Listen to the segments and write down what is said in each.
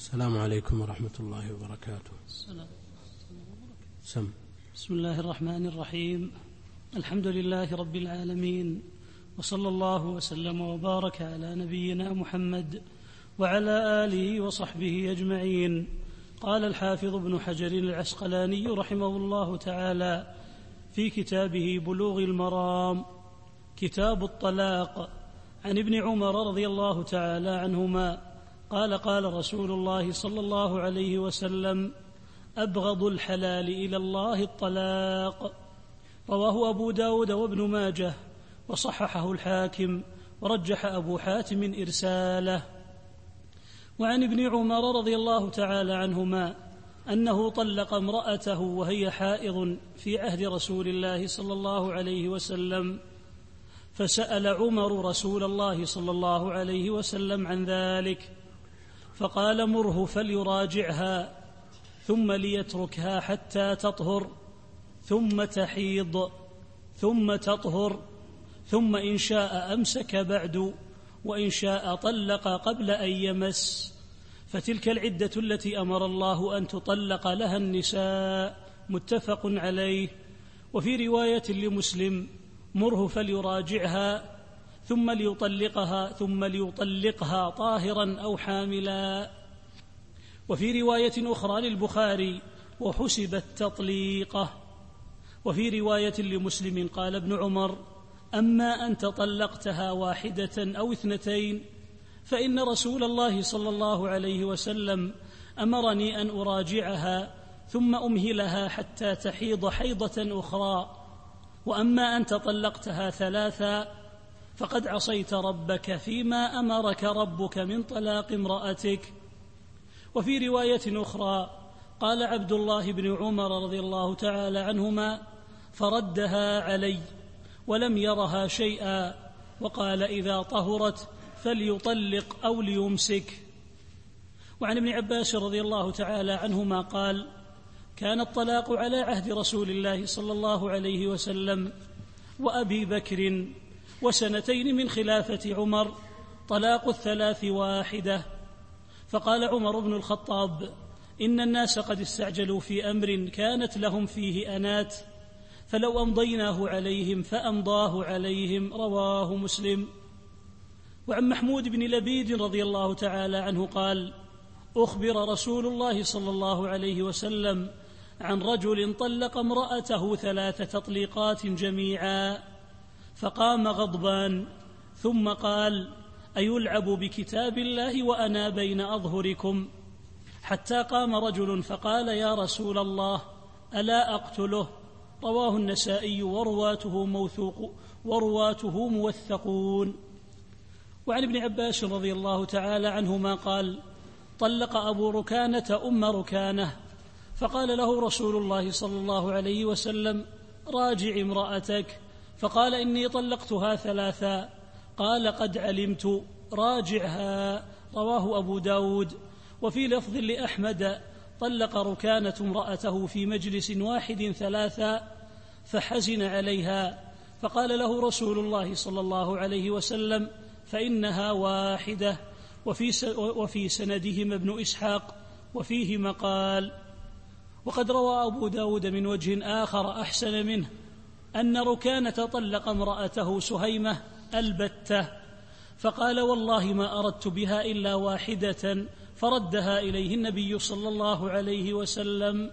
السلام عليكم ورحمة الله وبركاته. بسم الله الرحمن الرحيم. الحمد لله رب العالمين، وصلى الله وسلم وبارك على نبينا محمد وعلى آله وصحبه أجمعين. قال الحافظ ابن حجر العسقلاني رحمه الله تعالى في كتابه بلوغ المرام كتاب الطلاق عن ابن عمر رضي الله تعالى عنهما قال: قال رسول الله صلى الله عليه وسلم: أبغض الحلال إلى الله الطلاق. رواه أبو داود وابن ماجه وصححه الحاكم ورجح أبو حاتم إرساله. وعن ابن عمر رضي الله تعالى عنهما أنه طلق امرأته وهي حائض في عهد رسول الله صلى الله عليه وسلم، فسأل عمر رسول الله صلى الله عليه وسلم عن ذلك، فقال: مره فليراجعها ثم ليتركها حتى تطهر ثم تحيض ثم تطهر، ثم إن شاء أمسك بعد، وإن شاء طلق قبل أن يمس، فتلك العدة التي أمر الله أن تطلق لها النساء. متفق عليه. وفي رواية لمسلم: مره فليراجعها ثم ليطلقها طاهرا أو حاملا. وفي رواية أخرى للبخاري: وحسبت تطليقه. وفي رواية لمسلم قال ابن عمر: أما أنت طلقتها واحدة أو اثنتين فإن رسول الله صلى الله عليه وسلم أمرني أن أراجعها ثم أمهلها حتى تحيض حيضة أخرى، وأما أنت طلقتها ثلاثا فقد عصيت ربك فيما أمرك ربك من طلاق امرأتك. وفي رواية أخرى قال عبد الله بن عمر رضي الله تعالى عنهما: فردها علي ولم يرها شيئا، وقال: إذا طهرت فليطلق أو ليمسك. وعن ابن عباس رضي الله تعالى عنهما قال: كان الطلاق على عهد رسول الله صلى الله عليه وسلم وأبي بكر وسنتين من خلافة عمر طلاق الثلاث واحدة. فقال عمر بن الخطاب: إن الناس قد استعجلوا في أمر كانت لهم فيه أنات، فلو أمضيناه عليهم فأمضاه عليهم. رواه مسلم. وعن محمود بن لبيد رضي الله تعالى عنه قال: أخبر رسول الله صلى الله عليه وسلم عن رجل طلق امرأته 3 تطليقات جميعا، فقام غضبان ثم قال: أيلعب بكتاب الله وأنا بين أظهركم؟ حتى قام رجل فقال: يا رسول الله ألا أقتله؟ رواه النسائي ورواته موثقون. وعن ابن عباس رضي الله تعالى عنهما قال: طلق أبو ركانة أم ركانة، فقال له رسول الله صلى الله عليه وسلم: راجع امرأتك. فقال: إني طلقتها 3. قال: قد علمت، راجعها. رواه أبو داود. وفي لفظ لأحمد: طلق ركانة امرأته في مجلس واحد 3 فحزن عليها، فقال له رسول الله صلى الله عليه وسلم: فإنها واحدة. وفي سندهما ابن إسحاق وفيه مقال. وقد روى أبو داود من وجه آخر أحسن منه أن ركانة طلق امرأته سهيمة البتة، فقال: والله ما أردت بها إلا واحدة، فردها إليه النبي صلى الله عليه وسلم.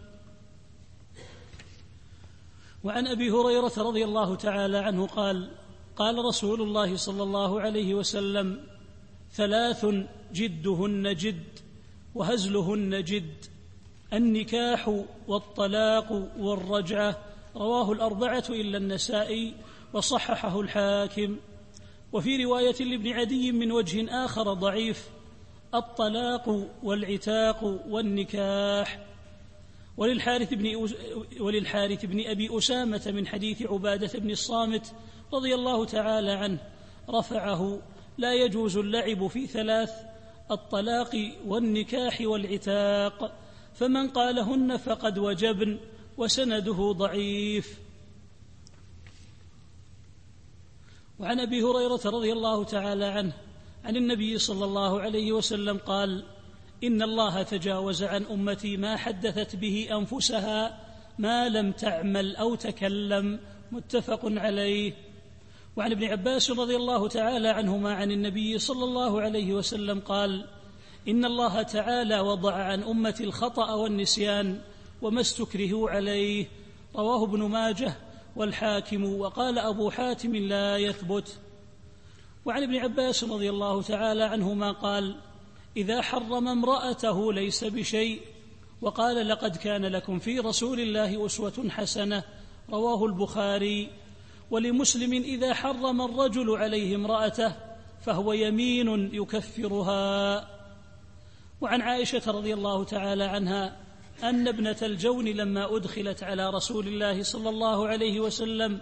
وعن أبي هريرة رضي الله تعالى عنه قال: قال رسول الله صلى الله عليه وسلم: 3 جدهن جد وهزلهن جد: النكاح والطلاق والرجعة. رواه الأربعة إلا النسائي وصححه الحاكم. وفي رواية لابن عدي من وجه آخر ضعيف: الطلاق والعتاق والنكاح. وللحارث بن أبي أسامة من حديث عبادة بن الصامت رضي الله تعالى عنه رفعه: لا يجوز اللعب في 3: الطلاق والنكاح والعتاق، فمن قالهن فقد وجبن. وسنده ضعيف. وعن أبي هريرة رضي الله تعالى عنه عن النبي صلى الله عليه وسلم قال: إن الله تجاوز عن أمتي ما حدثت به أنفسها ما لم تعمل أو تكلم. متفق عليه. وعن ابن عباس رضي الله تعالى عنهما عن النبي صلى الله عليه وسلم قال: إن الله تعالى وضع عن أمتي الخطأ والنسيان وما استكرهوا عليه. رواه ابن ماجه والحاكم، وقال أبو حاتم لا يثبت. وعن ابن عباس رضي الله تعالى عنهما قال: إذا حرم امرأته ليس بشيء. وقال: لقد كان لكم في رسول الله أسوة حسنة. رواه البخاري. ولمسلم: إذا حرم الرجل عليه امرأته فهو يمين يكفرها. وعن عائشة رضي الله تعالى عنها أن ابنة الجون لما أدخلت على رسول الله صلى الله عليه وسلم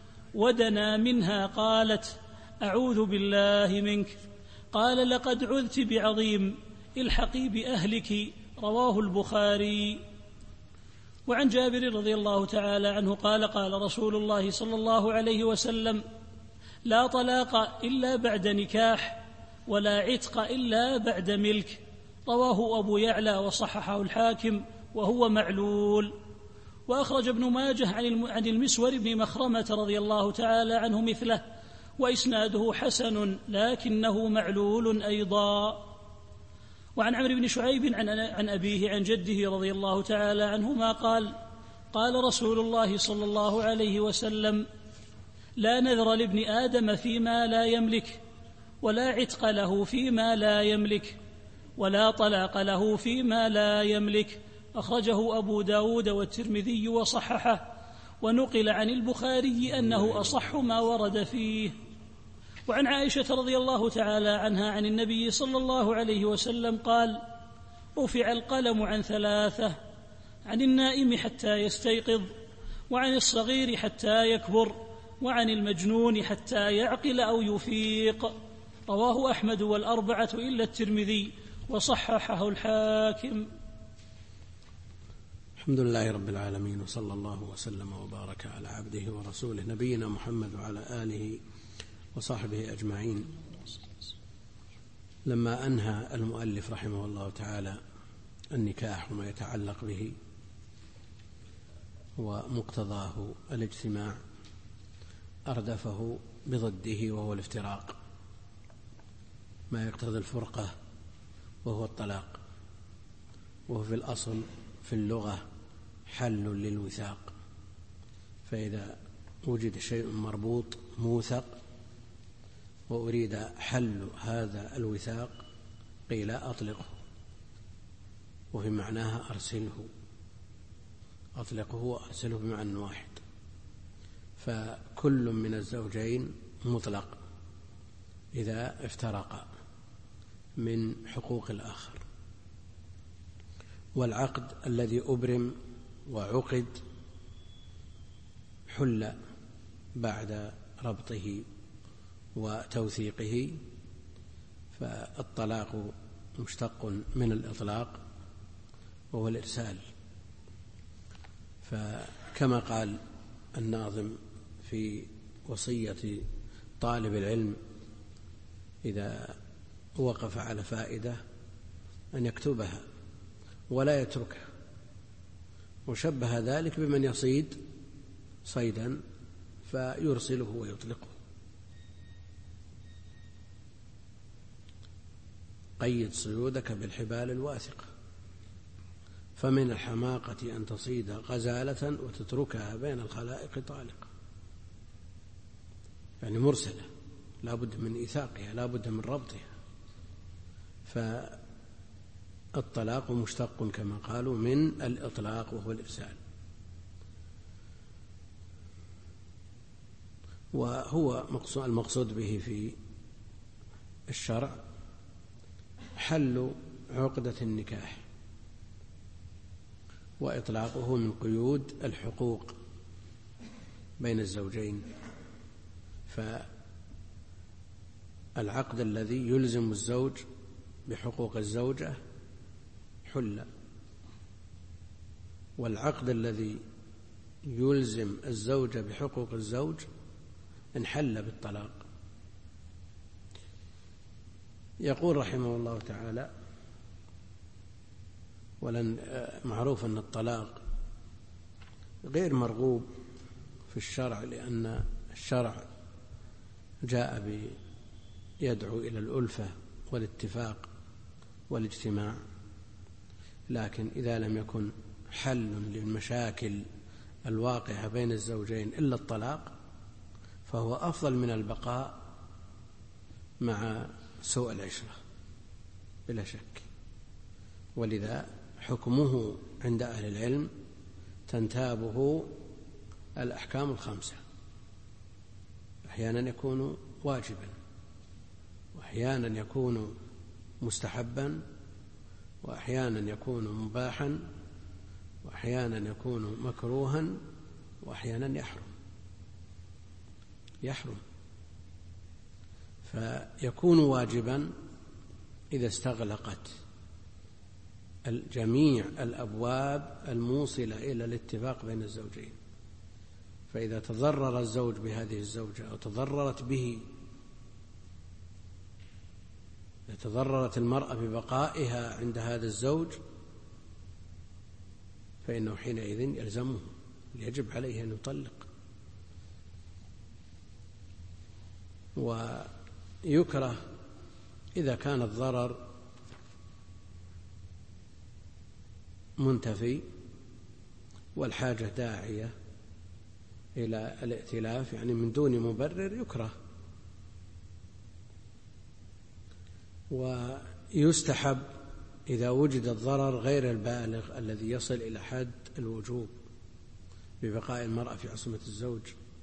ودنا منها قالت: أعوذ بالله منك. قال: لقد عذت بعظيم، الحقي بأهلك. رواه البخاري. وعن جابر رضي الله تعالى عنه قال: قال رسول الله صلى الله عليه وسلم: لا طلاق إلا بعد نكاح، ولا عتق إلا بعد ملك. رواه أبو يعلى وصححه الحاكم وهو معلول. وأخرج ابن ماجه عن المسور بن مخرمة رضي الله تعالى عنه مثله، وإسناده حسن لكنه معلول أيضا. وعن عمرو بن شعيب عن أبيه عن جده رضي الله تعالى عنهما قال: قال رسول الله صلى الله عليه وسلم: لا نذر لابن آدم فيما لا يملك، ولا عتق له فيما لا يملك، ولا طلاق له فيما لا يملك. أخرجه أبو داود والترمذي وصححه، ونقل عن البخاري أنه أصح ما ورد فيه. وعن عائشة رضي الله تعالى عنها عن النبي صلى الله عليه وسلم قال: رفع القلم عن 3: عن النائم حتى يستيقظ، وعن الصغير حتى يكبر، وعن المجنون حتى يعقل أو يفيق. رواه أحمد والأربعة إلا الترمذي، وصححه الحاكم. الحمد لله رب العالمين، وصلى الله وسلم وبارك على عبده ورسوله نبينا محمد وعلى آله وصحبه أجمعين. لما أنهى المؤلف رحمه الله تعالى النكاح وما يتعلق به ومقتضاه الاجتماع، أردفه بضده وهو الافتراق، ما يقتضي الفرقة وهو الطلاق، وهو في الأصل في اللغة حل للوثاق. فإذا وجد شيء مربوط موثق وأريد حل هذا الوثاق قيل أطلقه، وفي معناها أرسله، أطلقه وأرسله بمعنى واحد. فكل من الزوجين مطلق إذا افترقا من حقوق الآخر. والعقد الذي أبرم وعقد حل بعد ربطه وتوثيقه، فالطلاق مشتق من الإطلاق وهو الإرسال. فكما قال الناظم في وصية طالب العلم إذا وقف على فائدة أن يكتبها ولا يتركها، وشبه ذلك بمن يصيد صيدا فيرسله ويطلقه. قيد صيودك بالحبال الواثقة، فمن الحماقة أن تصيد غزالة وتتركها بين الخلائق طالقة، يعني مرسلة لا بد من إيثاقها، لا بد من ربطها. فالطلاق مشتق كما قالوا من الإطلاق وهو الإرسال، وهو المقصود به في الشرع حل عقدة النكاح وإطلاقه من قيود الحقوق بين الزوجين. فالعقد الذي يلزم الزوج بحقوق الزوجة حل، والعقد الذي يلزم الزوجة بحقوق الزوج انحل بالطلاق. يقول رحمه الله تعالى: ولن معروف أن الطلاق غير مرغوب في الشرع، لأن الشرع جاء يدعو إلى الألفة والاتفاق والاجتماع، لكن إذا لم يكن حل للمشاكل الواقعة بين الزوجين إلا الطلاق فهو أفضل من البقاء مع سوء العشرة بلا شك. ولذا حكمه عند أهل العلم تنتابه الأحكام الخمسة، أحيانا يكون واجبا، وأحيانا يكون مستحبا، وأحيانا يكون مباحا، وأحيانا يكون مكروها، وأحيانا يحرم. فيكون واجبا إذا استغلقت جميع الأبواب الموصلة إلى الاتفاق بين الزوجين. فإذا تضرر الزوج بهذه الزوجة أو تضررت به، إذا تضررت المرأة ببقائها عند هذا الزوج فإنه حينئذ يلزمه، يجب عليه أن يطلق. ويكره إذا كان الضرر منتفي والحاجة داعية إلى الائتلاف، يعني من دون مبرر يكره. ويستحب إذا وجد الضرر غير البالغ الذي يصل إلى حد الوجوب ببقاء المرأة في عصمة الزوج.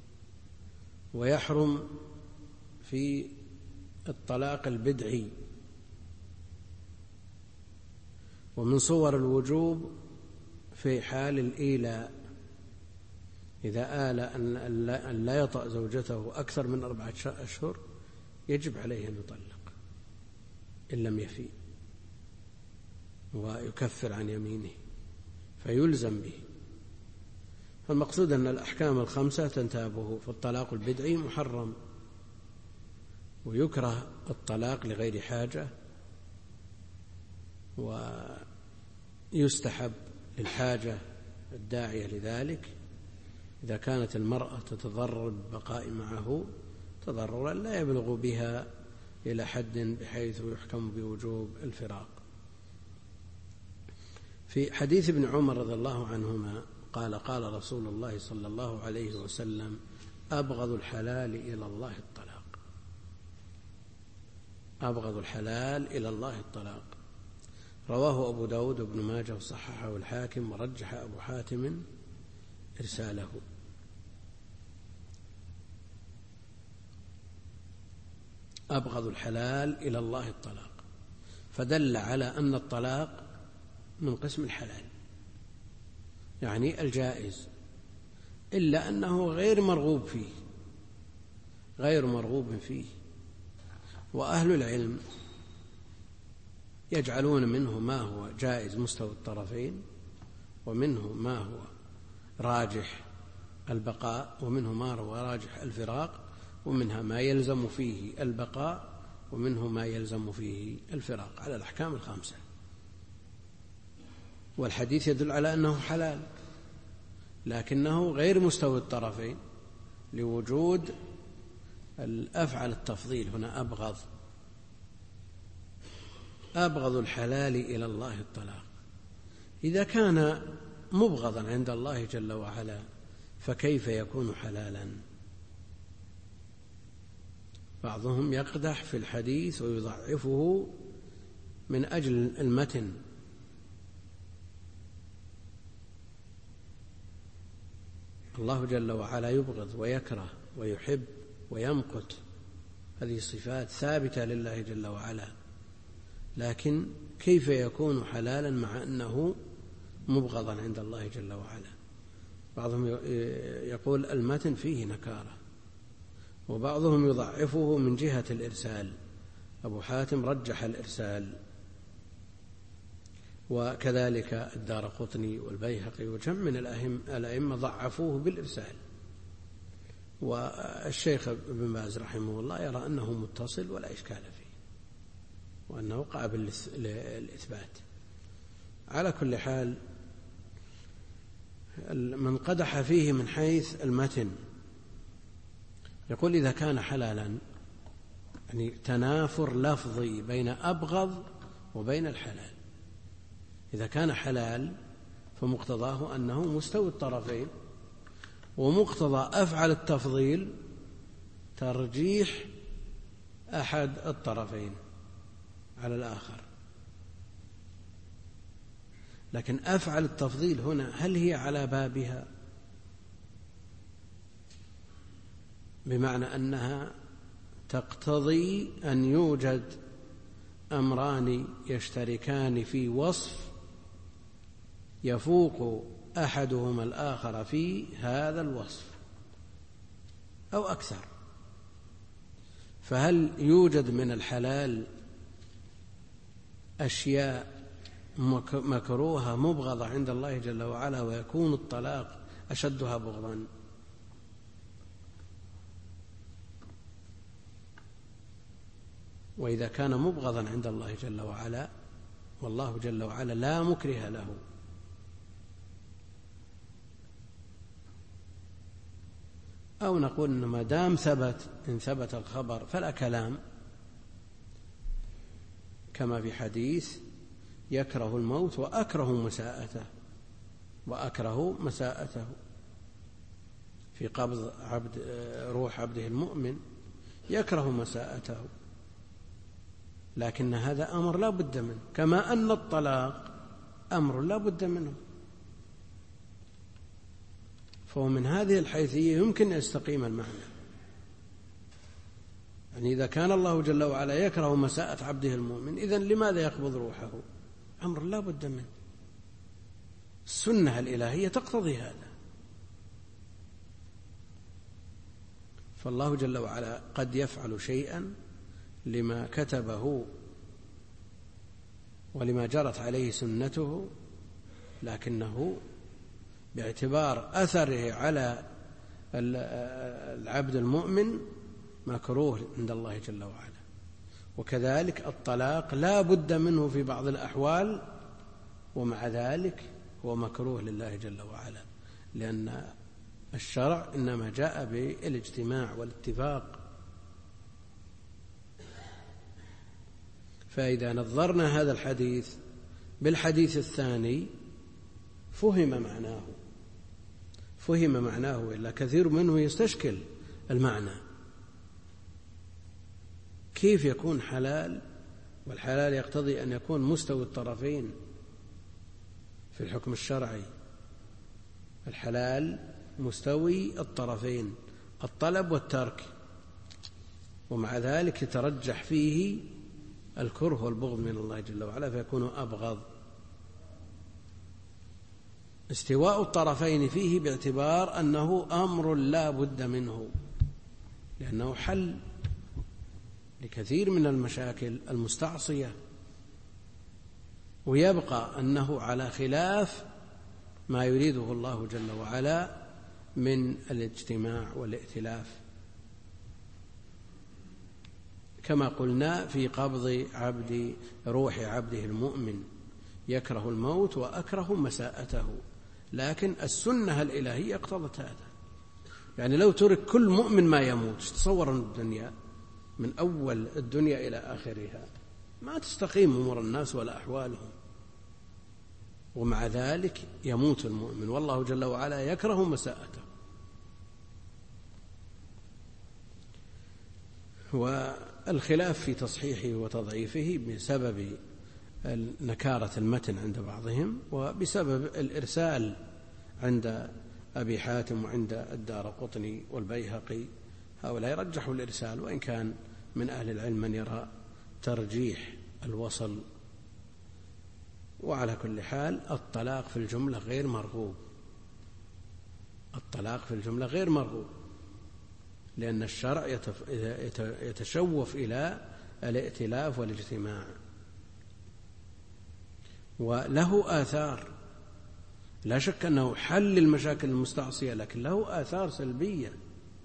ويحرم في الطلاق البدعي. ومن صور الوجوب في حال الإيلاء، إذا آل أن لا يطأ زوجته أكثر من 4 أشهر يجب عليه أن يطلق إن لم يفي، ويكفر عن يمينه فيلزم به. فالمقصود أن الأحكام الخمسة تنتابه. فالطلاق البدعي محرم، ويكره الطلاق لغير حاجة، ويستحب للحاجة الداعية لذلك إذا كانت المرأة تتضرر بالبقاء معه تضررا لا يبلغ بها إلى حد بحيث يحكم بوجوب الفراق. في حديث ابن عمر رضي الله عنهما قال: قال رسول الله صلى الله عليه وسلم: أبغض الحلال إلى الله الطلاق. أبغض الحلال إلى الله الطلاق. رواه أبو داود وابن ماجه وصححه الحاكم، ورجح أبو حاتم إرساله. أبغض الحلال إلى الله الطلاق، فدل على أن الطلاق من قسم الحلال، يعني الجائز، إلا أنه غير مرغوب فيه. وأهل العلم يجعلون منه ما هو جائز مستوى الطرفين، ومنه ما هو راجح البقاء، ومنه ما هو راجح الفراق، ومنها ما يلزم فيه البقاء، ومنه ما يلزم فيه الفراق، على الأحكام الخمسة. والحديث يدل على أنه حلال، لكنه غير مستوى الطرفين لوجود الأفعل التفضيل. هنا أبغض الحلال إلى الله الطلاق. إذا كان مبغضا عند الله جل وعلا فكيف يكون حلالا؟ بعضهم يقدح في الحديث ويضعفه من أجل المتن. الله جل وعلا يبغض ويكره ويحب ويمقت، هذه صفات ثابتة لله جل وعلا، لكن كيف يكون حلالا مع أنه مبغضا عند الله جل وعلا؟ بعضهم يقول المتن فيه نكارة، وبعضهم يضعفه من جهة الإرسال. أبو حاتم رجح الإرسال، وكذلك الدارقطني والبيهقي وجمع من الأئمة ضعفوه بالإرسال. والشيخ ابن باز رحمه الله يرى أنه متصل ولا إشكال فيه، وأنه قابل للإثبات. على كل حال من قدح فيه من حيث المتن يقول إذا كان حلالا، يعني تنافر لفظي بين أبغض وبين الحلال. إذا كان حلال فمقتضاه أنه مستوي الطرفين، ومقتضى أفعل التفضيل ترجيح أحد الطرفين على الآخر. لكن أفعل التفضيل هنا هل هي على بابها، بمعنى أنها تقتضي أن يوجد أمران يشتركان في وصف يفوق أحدهما الآخر في هذا الوصف أو أكثر. فهل يوجد من الحلال أشياء مكروهة مبغضة عند الله جل وعلا ويكون الطلاق أشدها بغضا؟ وإذا كان مبغضا عند الله جل وعلا والله جل وعلا لا مكره له، أو نقول إن ما دام إن ثبت الخبر فلا كلام، كما في حديث يكره الموت وأكره مساءته في قبض روح عبده المؤمن، يكره مساءته، لكن هذا أمر لا بد منه، كما أن الطلاق أمر لا بد منه. فهو من هذه الحيثية يمكن أن يستقيم المعنى. يعني إذا كان الله جل وعلا يكره مساءة عبده المؤمن، إذن لماذا يقبض روحه؟ أمر لا بد منه. السنة الإلهية تقتضي هذا. فالله جل وعلا قد يفعل شيئا لما كتبه ولما جرت عليه سنته، لكنه باعتبار أثره على العبد المؤمن مكروه عند الله جل وعلا. وكذلك الطلاق لا بد منه في بعض الأحوال، ومع ذلك هو مكروه لله جل وعلا، لأن الشرع إنما جاء بالاجتماع والاتفاق. فإذا نظرنا هذا الحديث بالحديث الثاني فهم معناه، إلا كثير منه يستشكل المعنى. كيف يكون حلال والحلال يقتضي أن يكون مستوي الطرفين في الحكم الشرعي؟ الحلال مستوي الطرفين، الطلب والترك، ومع ذلك يترجح فيه الكره والبغض من الله جل وعلا فيكون أبغض. استواء الطرفين فيه باعتبار أنه أمر لا بد منه، لأنه حل لكثير من المشاكل المستعصية، ويبقى أنه على خلاف ما يريده الله جل وعلا من الاجتماع والائتلاف، كما قلنا في قبض روح عبده المؤمن، يكره الموت وأكره مساءته. لكن السنة الإلهية اقتضت هذا. يعني لو ترك كل مؤمن ما يموت، تصور الدنيا من أول الدنيا إلى آخرها ما تستقيم أمور الناس ولا أحوالهم، ومع ذلك يموت المؤمن والله جل وعلا يكره مساءته. والخلاف في تصحيحه وتضعيفه بسبب نكارة المتن عند بعضهم، وبسبب الإرسال عند أبي حاتم وعند الدارقطني والبيهقي. هؤلاء يرجحوا الإرسال، وإن كان من أهل العلم من يرى ترجيح الوصل. وعلى كل حال الطلاق في الجملة غير مرغوب، لأن الشرع يتشوف إلى الائتلاف والاجتماع، وله آثار. لا شك أنه حل المشاكل المستعصية، لكن له آثار سلبية.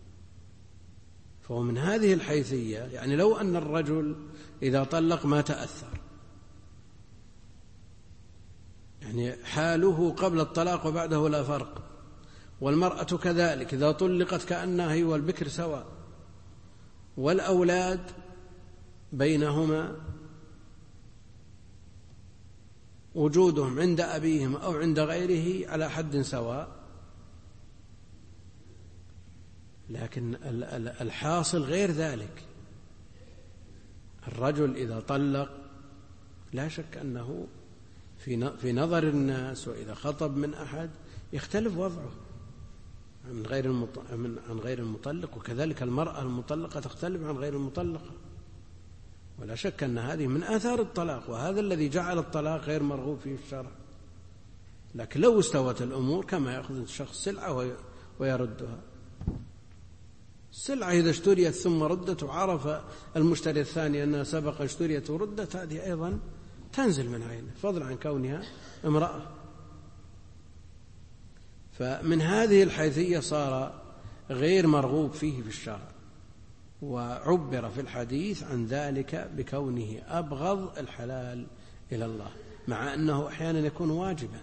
فهو من هذه الحيثية، يعني لو أن الرجل إذا طلق ما تأثر، يعني حاله قبل الطلاق وبعده لا فرق. والمرأة كذلك إذا طلقت كأنها هي والبكر سواء، والأولاد بينهما وجودهم عند أبيهم أو عند غيره على حد سواء. لكن الحاصل غير ذلك. الرجل إذا طلق لا شك أنه في نظر الناس وإذا خطب من أحد يختلف وضعه عن غير المطلق، وكذلك المرأة المطلقة تختلف عن غير المطلقة. ولا شك أن هذه من آثار الطلاق، وهذا الذي جعل الطلاق غير مرغوب فيه الشرع. لكن لو استوت الأمور كما يأخذ الشخص سلعة ويردها، السلعة إذا اشتريت ثم ردت وعرف المشتري الثاني أنها سبق اشتريت وردت، هذه أيضا تنزل من عينه، فضلا عن كونها امرأة. فمن هذه الحيثية صار غير مرغوب فيه في الشرع، وعبر في الحديث عن ذلك بكونه أبغض الحلال إلى الله، مع أنه أحيانا يكون واجبا،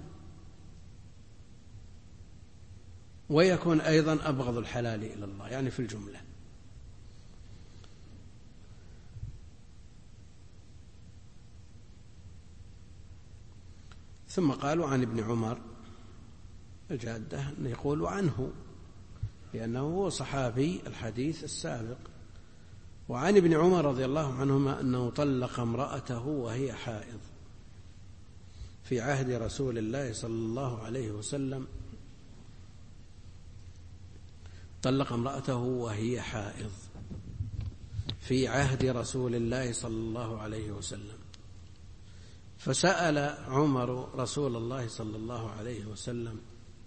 ويكون أيضا أبغض الحلال إلى الله، يعني في الجملة. ثم قالوا عن ابن عمر الجادة يقول عنه، لأنه هو صحابي الحديث السابق. وعن ابن عمر رضي الله عنهما أنه طلق امرأته وهي حائض في عهد رسول الله صلى الله عليه وسلم، طلق امرأته وهي حائض في عهد رسول الله صلى الله عليه وسلم. فسأل عمر رسول الله صلى الله عليه وسلم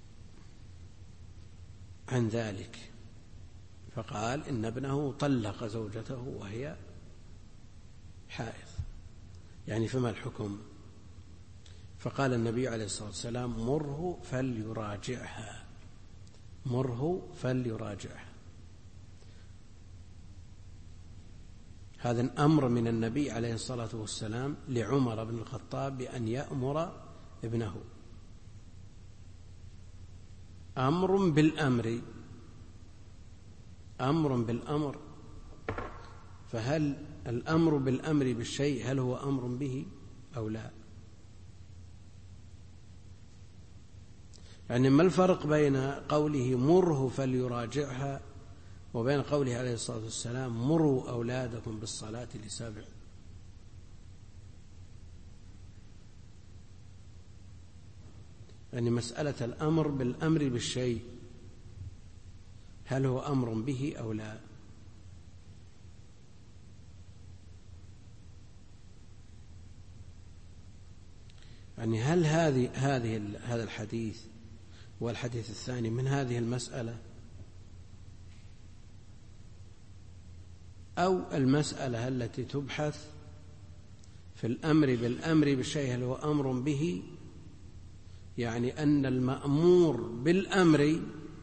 عن ذلك، فقال إن ابنه طلق زوجته وهي حائض، يعني فما الحكم؟ فقال النبي عليه الصلاة والسلام مره فليراجعها، مره فليراجعها. هذا الأمر من النبي عليه الصلاة والسلام لعمر بن الخطاب بأن يأمر ابنه، أمر بالأمر، أمر بالأمر. فهل الأمر بالأمر بالشيء هل هو أمر به أو لا؟ يعني ما الفرق بين قوله مره فليراجعها وبين قوله عليه الصلاة والسلام مروا أولادكم بالصلاة ل7؟ يعني مسألة الأمر بالأمر بالشيء هل هو أمر به أو لا؟ يعني هل هذا الحديث والحديث الثاني من هذه المسألة، أو المسألة التي تبحث في الأمر بالأمر بالشيء هل هو أمر به، يعني أن المأمور بالأمر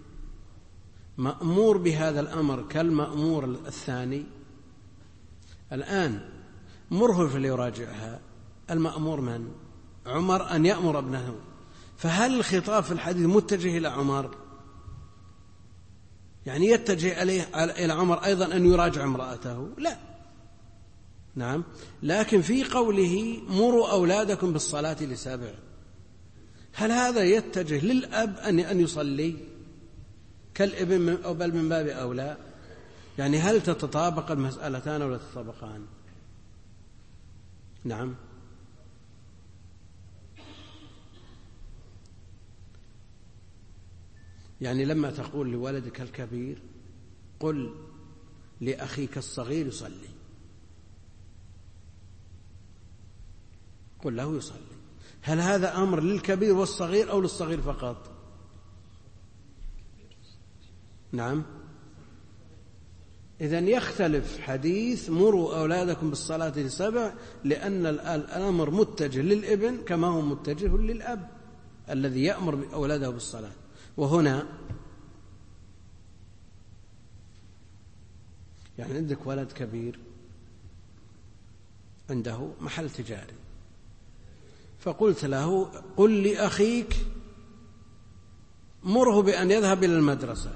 مأمور بهذا الأمر كالمأمور الثاني. الآن مره فليراجعها، المأمور من؟ عمر أن يأمر ابنه، فهل الخطاب في الحديث متجه إلى عمر؟ يعني يتجه إلى عمر أيضا أن يراجع امرأته؟ لا، نعم. لكن في قوله مروا أولادكم بالصلاة ل7، هل هذا يتجه للأب أن يصلي كالابن أو بل من باب أولى؟ يعني هل تتطابق المسألتان ولا تتطابقان؟ نعم. يعني لما تقول لولدك الكبير قل لأخيك الصغير يصلي، قل له يصلي، هل هذا أمر للكبير والصغير أو للصغير فقط؟ نعم. إذن يختلف حديث مروا أولادكم بالصلاة ل7 لأن الأمر متجه للابن كما هو متجه للأب الذي يأمر أولاده بالصلاة. وهنا يعني عندك ولد كبير عنده محل تجاري، فقلت له قل لأخيك مره بأن يذهب إلى المدرسة،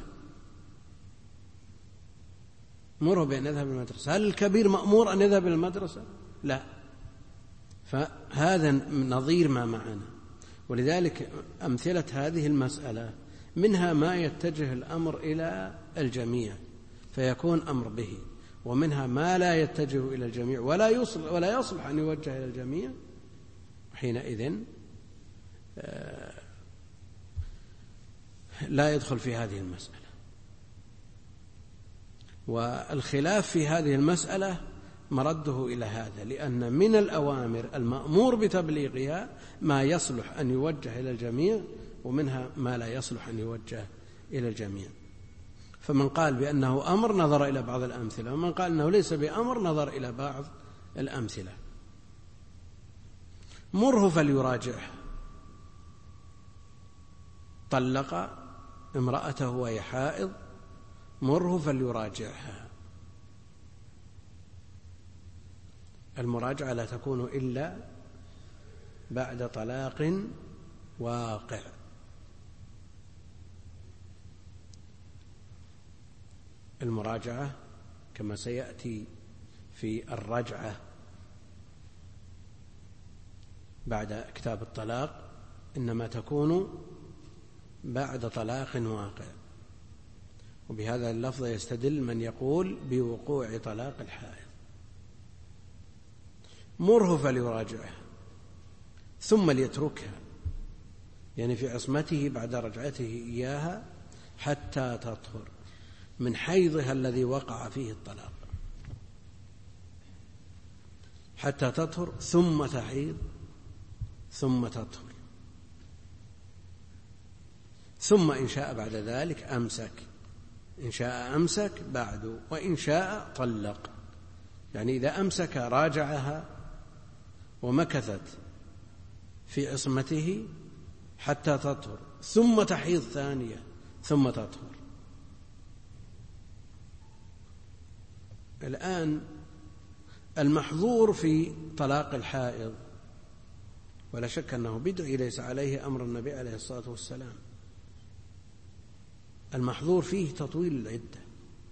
مره بأن يذهب إلى المدرسة. هل الكبير مأمور أن يذهب إلى المدرسة؟ لا. فهذا نظير ما معنا. ولذلك أمثلة هذه المسألة منها ما يتجه الأمر إلى الجميع فيكون أمر به، ومنها ما لا يتجه إلى الجميع ولا يصلح أن يوجه إلى الجميع، حينئذ لا يدخل في هذه المسألة. والخلاف في هذه المسألة مرده إلى هذا، لأن من الأوامر المأمور بتبليغها ما يصلح أن يوجه إلى الجميع، ومنها ما لا يصلح أن يوجه إلى الجميع. فمن قال بأنه أمر نظر إلى بعض الأمثلة، ومن قال أنه ليس بأمر نظر إلى بعض الأمثلة. مره فليراجعه، طلق امرأته وهي حائض، مره فليراجعها. المراجعة لا تكون إلا بعد طلاق واقع. المراجعة كما سيأتي في الرجعة بعد كتاب الطلاق إنما تكون بعد طلاق واقع. وبهذا اللفظ يستدل من يقول بوقوع طلاق الحائض. مره فليراجعها ثم ليتركها، يعني في عصمته بعد رجعته إياها حتى تطهر من حيضها الذي وقع فيه الطلاق، حتى تطهر ثم تحيض ثم تطهر، ثم إن شاء بعد ذلك أمسك، إن شاء أمسك بعد، وإن شاء طلق. يعني إذا أمسك راجعها ومكثت في عصمته حتى تطهر ثم تحيض ثانية ثم تطهر. الآن المحظور في طلاق الحائض ولا شك أنه بدعي ليس عليه أمر النبي عليه الصلاة والسلام. المحظور فيه تطويل العدة،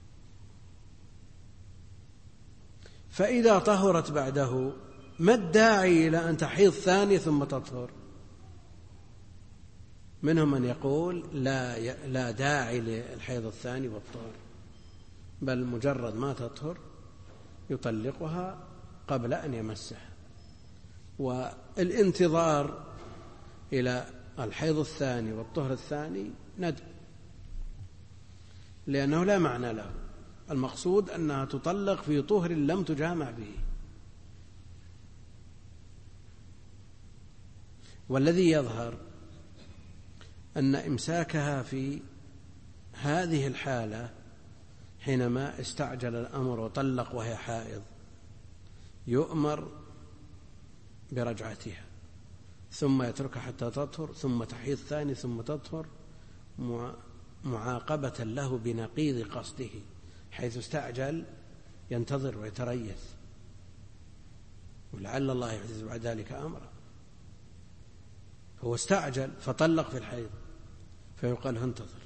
فإذا طهرت بعده ما الداعي إلى أن تحيض ثانية ثم تطهر؟ منهم من يقول لا داعي للحيض الثاني والطهر، بل مجرد ما تطهر يطلقها قبل أن يمسها، والانتظار إلى الحيض الثاني والطهر الثاني ندب، لأنه لا معنى له. المقصود أنها تطلق في طهر لم تجامع به. والذي يظهر أن إمساكها في هذه الحالة حينما استعجل الأمر وطلق وهي حائض يؤمر برجعتها ثم يتركها حتى تطهر ثم تحيض ثاني ثم تطهر، معاقبة له بنقيض قصده، حيث استعجل ينتظر ويتريث ولعل الله يحدث بعد ذلك أمرا. هو استعجل فطلق في الحيض فيقال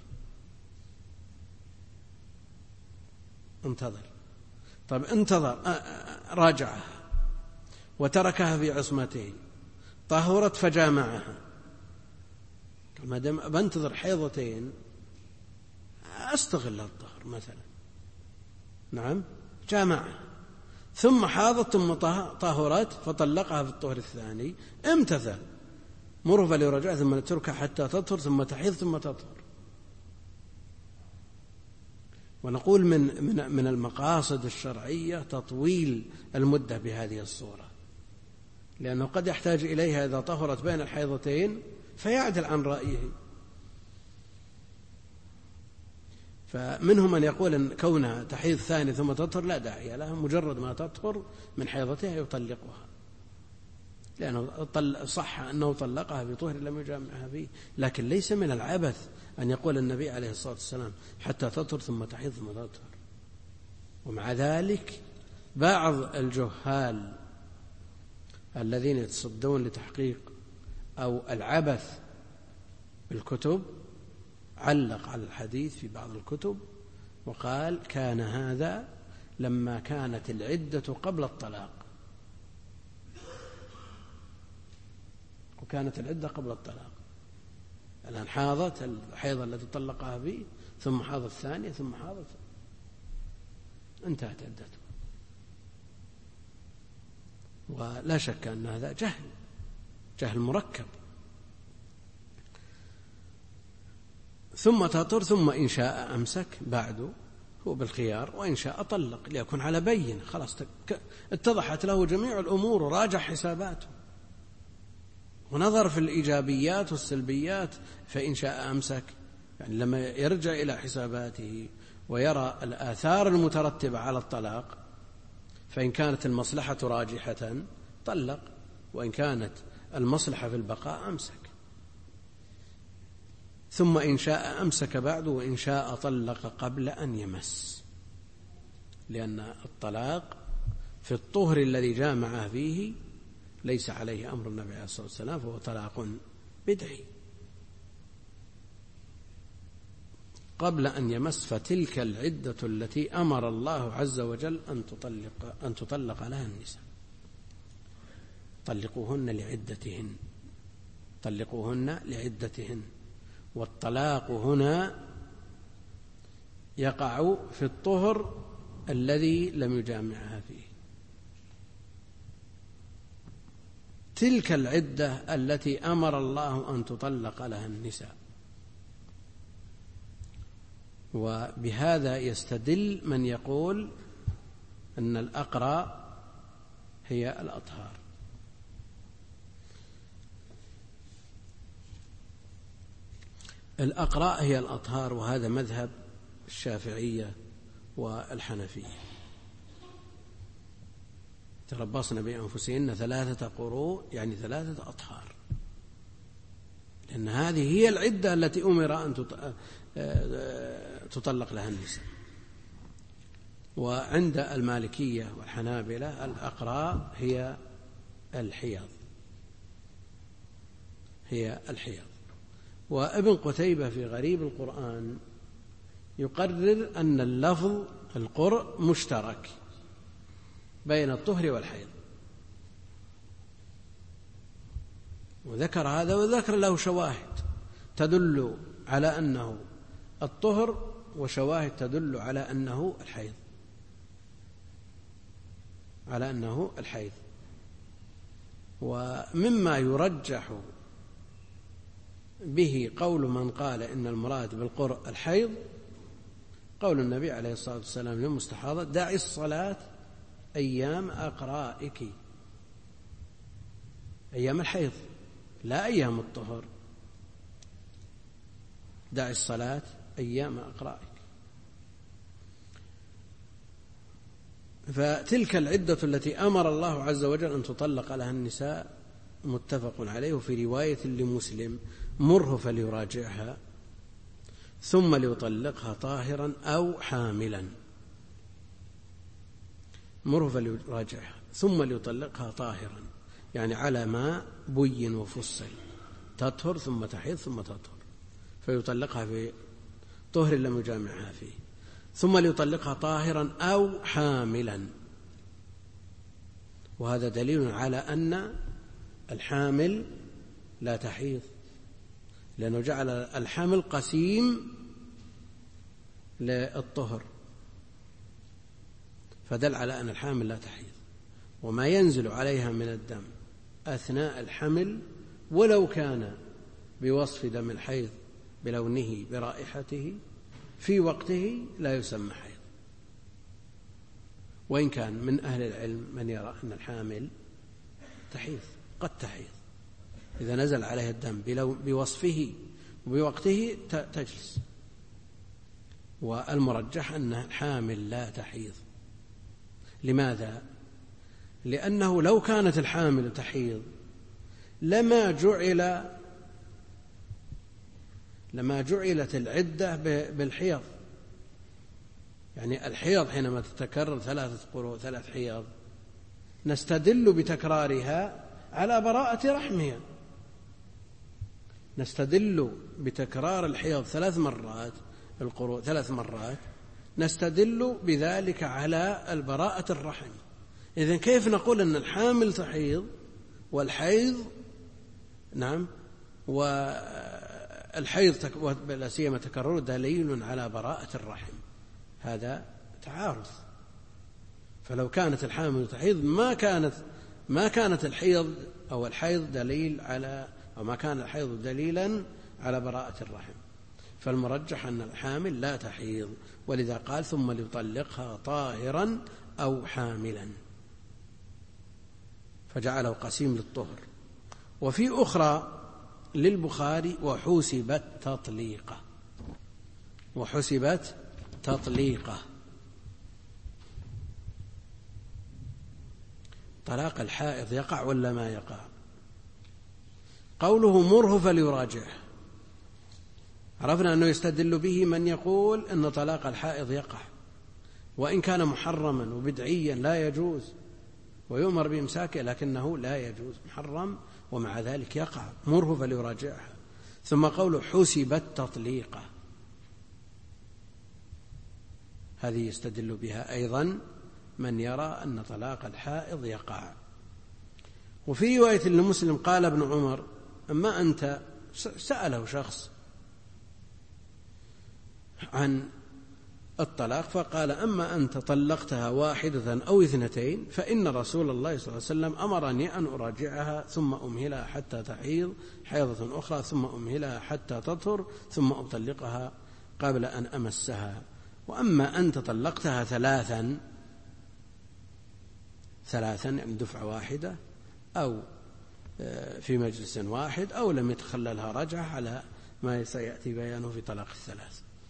انتظر. طيب انتظر، راجعها وتركها في عصمته، طهرت فجامعها، ما دام بنتظر حيضتين أستغل الطهر مثلا، نعم جامعها، ثم حاضت ثم طهرت فطلقها في الطهر الثاني، امتثل، مره فليرجع ثم نتركها حتى تطهر ثم تحيض ثم تطهر. ونقول من المقاصد الشرعية تطويل المدة بهذه الصورة، لأنه قد يحتاج إليها إذا طهرت بين الحيضتين فيعدل عن رأيه. فمنهم من يقول أن كونها تحيض ثاني ثم تطهر لا داعي لها، مجرد ما تطهر من حيضتها يطلقها، لأنه صح أنه طلقها بطهر لم يجامعها فيه. لكن ليس من العبث أن يقول النبي عليه الصلاة والسلام حتى تطهر ثم تحيض ثم تطهر. ومع ذلك بعض الجهال الذين يتصدون لتحقيق أو العبث بالكتب، علق على الحديث في بعض الكتب وقال كان هذا لما كانت العدة قبل الطلاق، وكانت العدة قبل الطلاق، الآن حاضت الحيضة التي طلقها به، ثم حاضت الثانية، ثم حاضت، انتهت عدته. ولا شك أن هذا جهل مركب. ثم تطهر، ثم إن شاء أمسك بعده، هو بالخيار، وإن شاء طلق ليكون على بينة، خلاص اتضحت له جميع الأمور وراجع حساباته ونظر في الإيجابيات والسلبيات، فإن شاء أمسك، يعني لما يرجع إلى حساباته ويرى الآثار المترتبة على الطلاق، فإن كانت المصلحة راجحة طلق، وإن كانت المصلحة في البقاء أمسك. ثم إن شاء أمسك بعد، وإن شاء طلق قبل أن يمس، لأن الطلاق في الطهر الذي جامعه فيه ليس عليه أمر النبي عليه الصلاة والسلام، فهو طلاق بدعي قبل أن يمس. فتلك العدة التي أمر الله عز وجل أن تطلق لها النساء، طلقوهن لعدتهن. والطلاق هنا يقع في الطهر الذي لم يجامعها فيه. تلك العدة التي أمر الله أن تطلق لها النساء. وبهذا يستدل من يقول أن الأقرى هي الأطهار. الأقراء هي الأطهار، وهذا مذهب الشافعية والحنفية. تربصن بأنفسهن 3 قروء، يعني 3 أطهار، لأن هذه هي العدة التي أمر أن تطلق لها النساء. وعند المالكية والحنابلة الأقراء هي الحيض. وابن قتيبة في غريب القرآن يقرر أن اللفظ القرء مشترك بين الطهر والحيض، وذكر هذا، وذكر له شواهد تدل على أنه الطهر، وشواهد تدل على أنه الحيض. ومما يرجح به قول من قال إن المراد بالقرء الحيض قول النبي عليه الصلاة والسلام للمستحاضة: دعي الصلاة أيام أقرائك، أيام الحيض لا أيام الطهر، دعي الصلاة أيام أقرائك. فتلك العدة التي أمر الله عز وجل أن تطلق لها النساء متفق عليه. وفي رواية لمسلم: مره فليراجعها ثم ليطلقها طاهرا أو حاملا. مره فليراجعها ثم ليطلقها طاهرا، يعني على ما بين وفصل، تطهر ثم تحيض ثم تطهر، فيطلقها في طهر لم يجامعها فيه، ثم ليطلقها طاهرا أو حاملا. وهذا دليل على أن الحامل لا تحيض، لأنه جعل الحامل قسيم للطهر، فدل على أن الحامل لا تحيض. وما ينزل عليها من الدم أثناء الحمل ولو كان بوصف دم الحيض بلونه برائحته في وقته لا يسمى حيض، وإن كان من أهل العلم من يرى أن الحامل تحيض، قد تحيض إذا نزل عليه الدم بوصفه وبوقته تجلس. والمرجح أن الحامل لا تحيض. لماذا؟ لأنه لو كانت الحامل تحيض لما جعلت العدة بالحيض. يعني الحيض حينما تتكرر 3 قروء 3 حيض نستدل بتكرارها على براءة رحمها، نستدل بتكرار الحيض 3 مرات نستدل بذلك على البراءة الرحم. إذن كيف نقول أن الحامل تحيض والحيض والحيض لا سيما تكرر دليل على براءة الرحم؟ هذا تعارض. فلو كانت الحامل تحيض ما كانت الحيض أو الحيض دليل على، أو ما كان الحيض دليلا على براءة الرحم. فالمرجح أن الحامل لا تحيض، ولذا قال ثم ليطلقها طاهرا أو حاملا، فجعله قسيم للطهر. وفي أخرى للبخاري وحسبت تطليقة. طلاق الحائض يقع ولا ما يقع؟ قوله مره فليراجعه، عرفنا أنه يستدل به من يقول أن طلاق الحائض يقع وإن كان محرما وبدعيا لا يجوز ويؤمر بإمساكه، لكنه لا يجوز، محرم ومع ذلك يقع. مره فليراجعها. ثم قوله حسبت تطليقة، هذه يستدل بها أيضا من يرى أن طلاق الحائض يقع. وفي رواية لمسلم قال ابن عمر أما أنت، سأله شخص عن الطلاق فقال أما أنت طلقتها 1 أو 2 فإن رسول الله صلى الله عليه وسلم أمرني أن أراجعها ثم أمهلها حتى تحيض حيضة أخرى ثم أمهلها حتى تطهر ثم أطلقها قبل أن أمسها. وأما أنت طلقتها 3 يعني دفعة واحدة أو في مجلس واحد أو لم يتخللها رجعة على ما سيأتي بيانه في طلاق 3،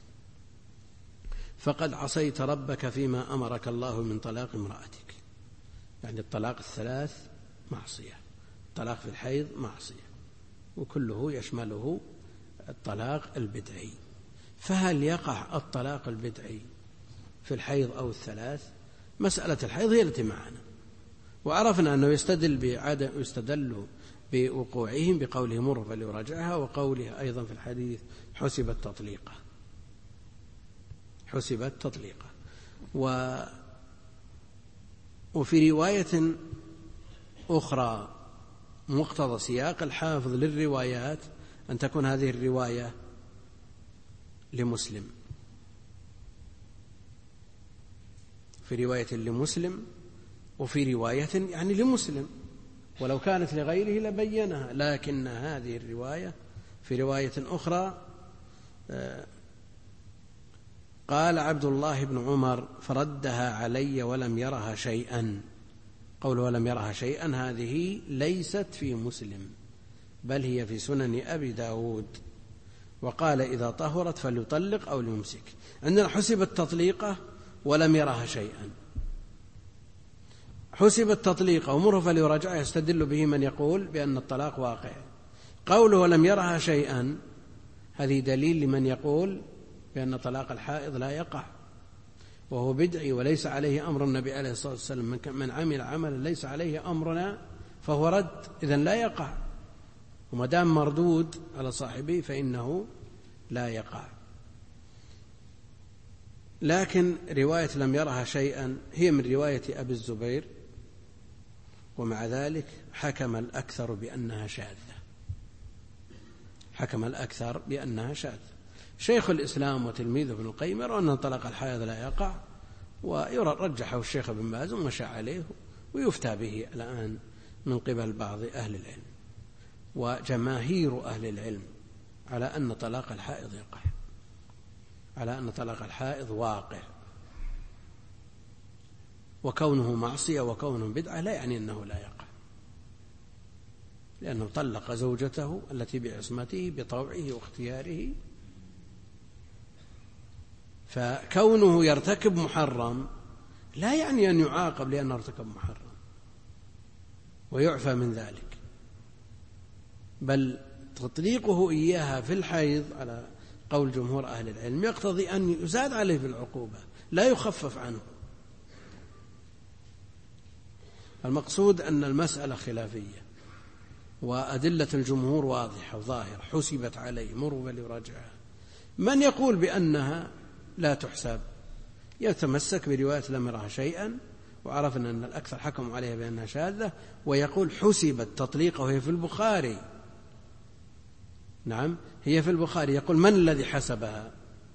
فقد عصيت ربك فيما أمرك الله من طلاق امرأتك. يعني الطلاق 3 معصية، الطلاق في الحيض معصية، وكله يشمله الطلاق البدعي. فهل يقع الطلاق البدعي في الحيض أو 3؟ مسألة الحيض هي التي معنا، وعرفنا أنه يستدل بوقوعهم بقوله مر فليراجعها، وقوله أيضا في الحديث حسبت تطليقة. وفي رواية أخرى مقتضى سياق الحافظ للروايات أن تكون هذه الرواية لمسلم، في رواية لمسلم وفي رواية يعني لمسلم، ولو كانت لغيره لبينها، لكن هذه الرواية في رواية أخرى قال عبد الله بن عمر فردها علي ولم يرها شيئا. قول ولم يرها شيئا هذه ليست في مسلم بل هي في سنن أبي داود. وقال إذا طهرت فليطلق أو ليمسك. عندنا حسبت تطليقة ولم يرها شيئا. حسبت تطليقة ومره فليراجعها يستدل به من يقول بأن الطلاق واقع. قوله ولم يرها شيئا هذه دليل لمن يقول بأن طلاق الحائض لا يقع، وهو بدعي وليس عليه أمر النبي عليه الصلاة والسلام. من عمل عملا ليس عليه أمرنا فهو رد، إذن لا يقع، ومدام مردود على صاحبه فإنه لا يقع. لكن رواية لم يرها شيئا هي من رواية أبي الزبير، ومع ذلك حكم الأكثر بأنها شاذة. شيخ الإسلام وتلميذه ابن القيم يرى أن طلاق الحائض لا يقع، ورجحه الشيخ ابن باز ومشى عليه، ويفتى به الآن من قبل بعض أهل العلم، وجماهير أهل العلم على أن طلاق الحائض يقع، على أن طلاق الحائض واقع، وكونه معصية وكونه بدعة لا يعني أنه لا يقع، لأنه طلق زوجته التي بعصمته بطوعه واختياره. فكونه يرتكب محرم لا يعني أن يعاقب لأنه ارتكب محرم ويعفى من ذلك، بل تطليقه إياها في الحيض على قول جمهور أهل العلم يقتضي أن يزاد عليه في العقوبة لا يخفف عنه. المقصود أن المسألة خلافية، وأدلة الجمهور واضحة وظاهرة، حسبت عليه مروا فليراجعها. من يقول بأنها لا تحسب يتمسك برواية لم يرها شيئا، وعرفنا أن الأكثر حكموا عليها بأنها شاذة، ويقول حسبت تطليقه وهي في البخاري. نعم هي في البخاري. يقول من الذي حسبها؟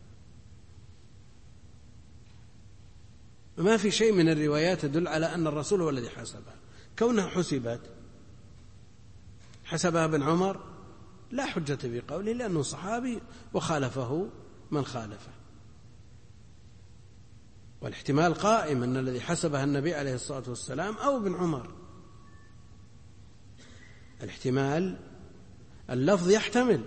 ما في شيء من الروايات تدل على أن الرسول هو الذي حسبها. كونها حسبها ابن عمر لا حجة في قوله، لأنه صحابي وخالفه من خالفه، والاحتمال قائم أن الذي حسبها النبي عليه الصلاة والسلام أو ابن عمر. الاحتمال اللفظ يحتمل،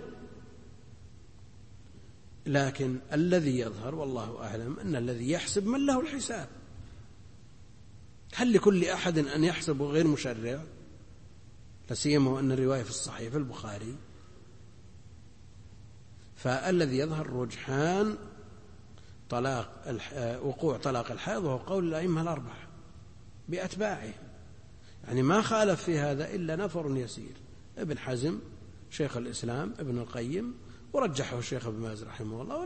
لكن الذي يظهر والله أعلم أن الذي يحسب من له الحساب. هل لكل أحد أن يحسب غير مشرع؟ لسيما أن الرواية في الصحيح في البخاري. فالذي يظهر رجحان وقوع طلاق الحائض، وهو قول الأئمة الأربعة بأتباعه، يعني ما خالف في هذا إلا نفر يسير، ابن حزم شيخ الإسلام ابن القيم، ورجحه الشيخ ابن باز رحمه الله،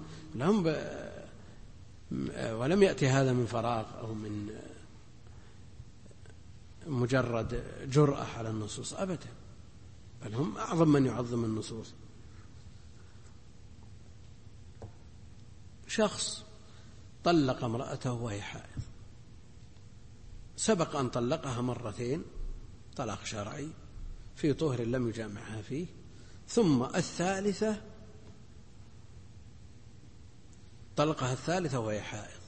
ولم يأتي هذا من فراغ أو من مجرد جرأة على النصوص أبدا، بل هم أعظم من يعظم النصوص. شخص طلق امرأته وهي حائض، سبق أن طلقها مرتين طلاق شرعي في طهر لم يجامعها فيه، ثم الثالثة طلقها الثالثة وهي حائض.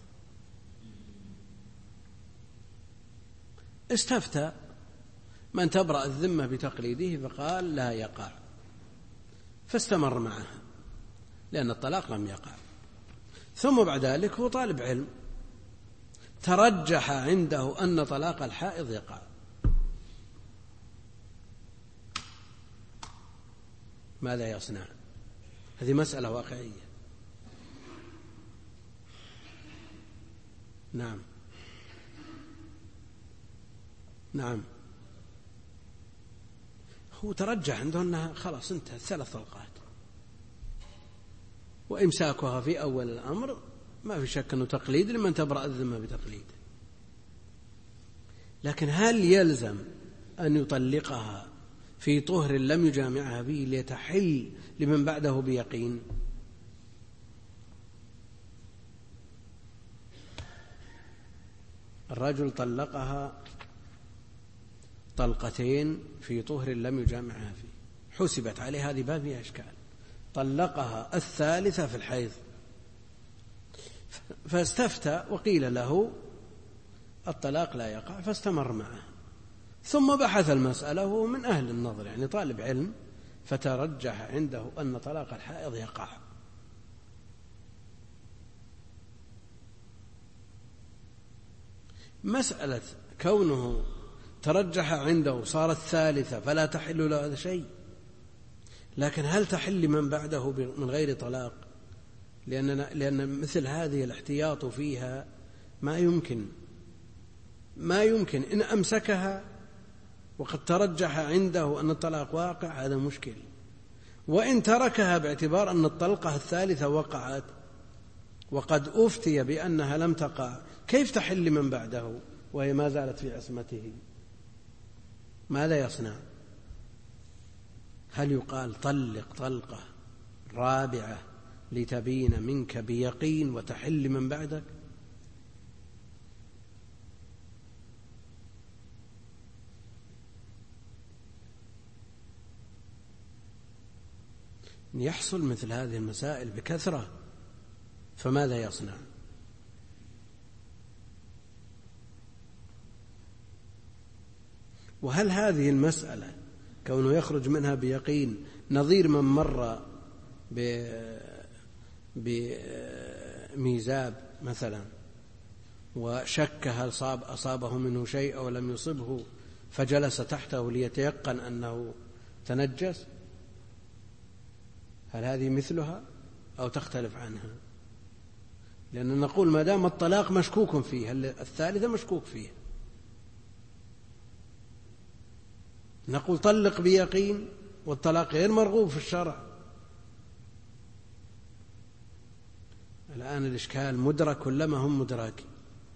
استفتى من تبرأ الذمة بتقليده فقال لا يقع، فاستمر معها لأن الطلاق لم يقع. ثم بعد ذلك هو طالب علم، ترجح عنده أن طلاق الحائض يقع، ماذا يصنع؟ هذه مسألة واقعية. نعم هو ترجح عنده أنها خلاص انتهت 3 طلقات، وإمساكها في أول الأمر ما في شك أنه تقليد لمن تبرأ الذمة بتقليد. لكن هل يلزم أن يطلقها في طهر لم يجامعها به ليتحل لمن بعده بيقين؟ الرجل طلقها طلقتين في طهر لم يجامعها فيه، حسبت عليه، هذه ما فيها إشكال. طلقها الثالثة في الحيض، فاستفتى وقيل له الطلاق لا يقع، فاستمر معه. ثم بحث المسألة وهو من أهل النظر، يعني طالب علم، فترجح عنده أن طلاق الحائض يقع. مسألة كونه ترجح عنده صارت ثالثة فلا تحل له هذا شيء، لكن هل تحل من بعده من غير طلاق؟ لأن مثل هذه الاحتياط فيها ما يمكن إن أمسكها وقد ترجح عنده أن الطلاق واقع، هذا مشكل. وإن تركها باعتبار أن الطلقة الثالثة وقعت وقد أفتي بأنها لم تقع، كيف تحل من بعده وهي ما زالت في عصمته؟ ماذا يصنع؟ هل يقال طلق طلقة رابعة لتبين منك بيقين وتحل من بعدك؟ يحصل مثل هذه المسائل بكثرة، فماذا يصنع؟ وهل هذه المسألة كونه يخرج منها بيقين نظير من مر بميزاب مثلا وشك هل أصابه منه شيء أو لم يصبه، فجلس تحته ليتيقن أنه تنجس؟ هل هذه مثلها أو تختلف عنها؟ لأن نقول ما دام الطلاق مشكوك فيه، الثالثة مشكوك فيه، نقول طلق بيقين، والطلاق غير مرغوب في الشرع. الآن الإشكال مدرك ولا ما هم مدرك؟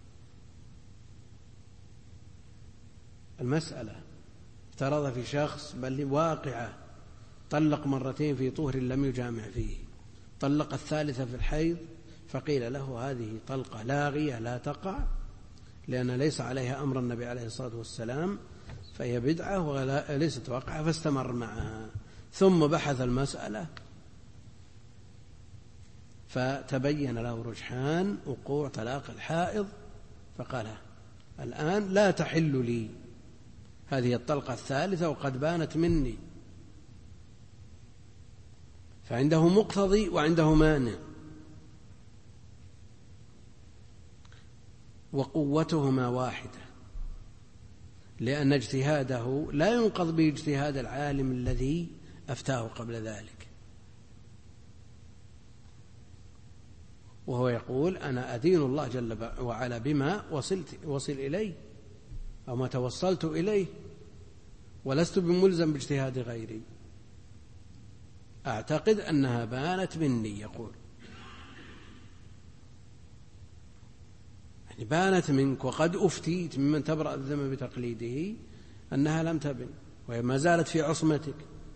المسألة افترض في شخص بل واقعة طلق مرتين في طهر لم يجامع فيه، طلق الثالثة في الحيض، فقيل له هذه طلقة لاغية لا تقع لأن ليس عليها أمر النبي عليه الصلاة والسلام، فهي بدعة وليست واقعة، فاستمر معها. ثم بحث المسألة فتبين له رجحان وقوع طلاق الحائض، فقال الآن لا تحل لي هذه الطلقة الثالثة وقد بانت مني، فعنده مقتضي وعنده مانع، وقوتهما واحدة، لأن اجتهاده لا ينقض باجتهاد العالم الذي أفتاه قبل ذلك، وهو يقول أنا أدين الله جل وعلا بما وصل إليه أو ما توصلت إليه، ولست بملزم باجتهاد غيري، أعتقد أنها بانت مني. يقول يعني بانت منك، وقد أفتيت ممن تبرأ الذمة بتقليده أنها لم تبن وهي ما زالت في عصمتك،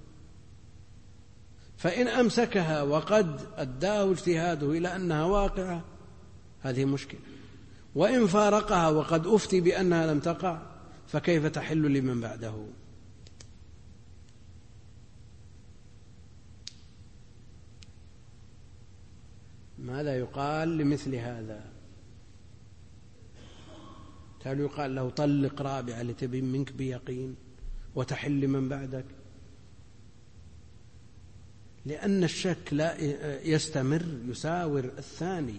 فإن أمسكها وقد أداه اجتهاده إلى أنها واقعة هذه مشكلة، وإن فارقها وقد أفتي بأنها لم تقع فكيف تحل لمن بعده؟ ماذا يقال لمثل هذا؟ هل يقال له طلق رابعة لتبين منك بيقين وتحل من بعدك؟ لأن الشك لا يستمر، يساور الثاني.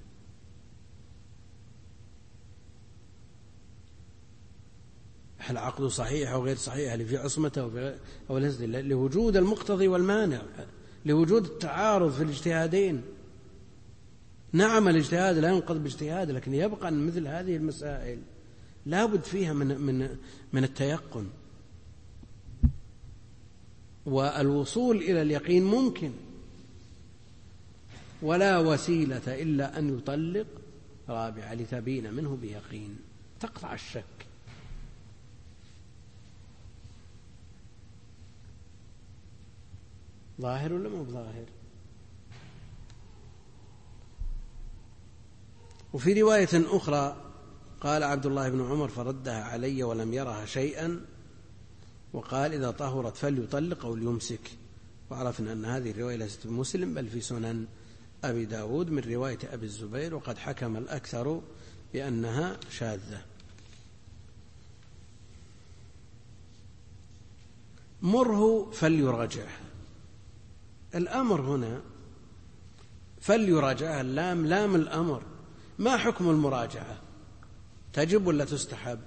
هل عقده صحيح أو غير صحيح، هل في عصمته أو ليس، لوجود المقتضي والمانع، لوجود التعارض في الاجتهادين. نعم الاجتهاد لا ينقض باجتهاد، لكن يبقى أن مثل هذه المسائل لا بد فيها من التيقن، والوصول إلى اليقين ممكن، ولا وسيلة إلا أن يطلق رابعة لتبين منه بيقين تقطع الشك. ظاهر ولا مو ظاهر؟ وفي رواية أخرى قال عبد الله بن عمر فردها علي ولم يرها شيئا، وقال إذا طهرت فليطلق أو ليمسك. وعرفنا أن هذه الرواية ليست بمسلم بل في سنن أبي داود من رواية أبي الزبير، وقد حكم الأكثر بأنها شاذة. مره فليراجعه، الأمر هنا فليراجعه، اللام لام الأمر. ما حكم المراجعة؟ تجب ولا تستحب؟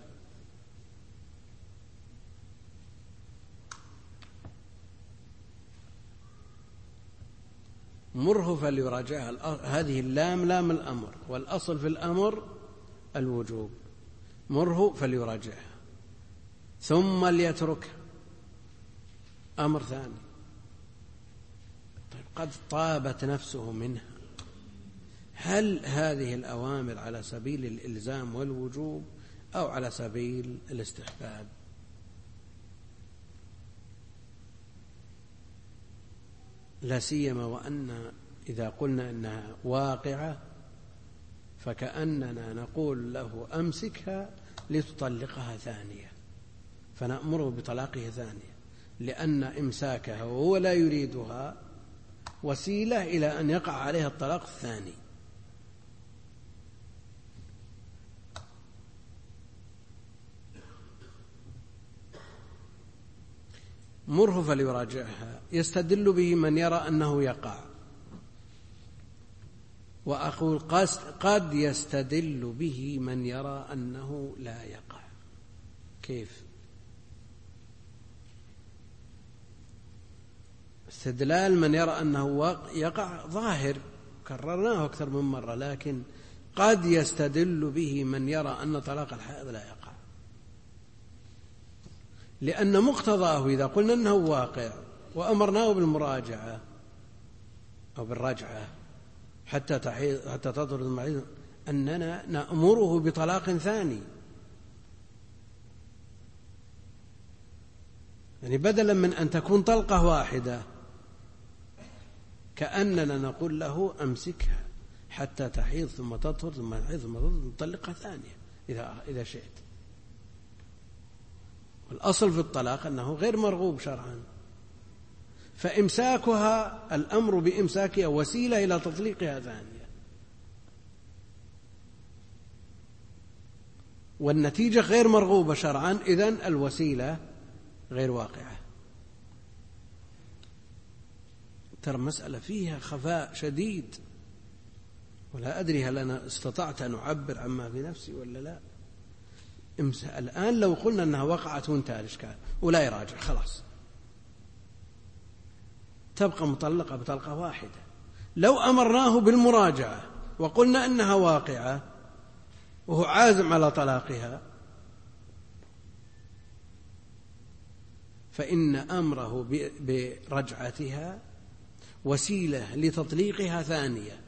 مره فليراجعها، هذه اللام لام الأمر، والأصل في الأمر الوجوب. مره فليراجعها ثم ليتركها، أمر ثاني. طيب قد طابت نفسه منها، هل هذه الأوامر على سبيل الإلزام والوجوب أو على سبيل الاستحباب؟ لا سيما وأن إذا قلنا أنها واقعة فكأننا نقول له أمسكها لتطلقها ثانية، فنأمره بطلاقها ثانية، لأن إمساكها وهو لا يريدها وسيلة إلى أن يقع عليها الطلاق الثاني. مره فليراجعها يستدل به من يرى أنه يقع، وأقول قد يستدل به من يرى أنه لا يقع. كيف؟ استدلال من يرى أنه يقع ظاهر، كررناه أكثر من مرة، لكن قد يستدل به من يرى أن طلاق الحائض لا يقع. لأن مقتضاه إذا قلنا أنه واقع وأمرناه بالمراجعة إذا قلنا أنه واقع وأمرناه بالمراجعة أو بالرجعة حتى تطهر المحيض أننا نأمره بطلاق ثاني، يعني بدلا من أن تكون طلقة واحدة كأننا نقول له أمسكها حتى تحيض ثم تطهر ثم تحيض ثم تطهر نطلقها ثانية إذا شئت. والأصل في الطلاق أنه غير مرغوب شرعا، فإمساكها الأمر بإمساكها وسيلة إلى تطليقها ثانية، والنتيجة غير مرغوبة شرعا، إذن الوسيلة غير واقعة. ترى مسألة فيها خفاء شديد، ولا أدري هل أنا استطعت أن أعبر عما في نفسي ولا لا. الآن لو قلنا أنها وقعت وانتهى الإشكال ولا يراجع خلاص، تبقى مطلقة بطلقة واحدة. لو أمرناه بالمراجعة وقلنا أنها واقعة وهو عازم على طلاقها فإن أمره برجعتها وسيلة لتطليقها ثانية.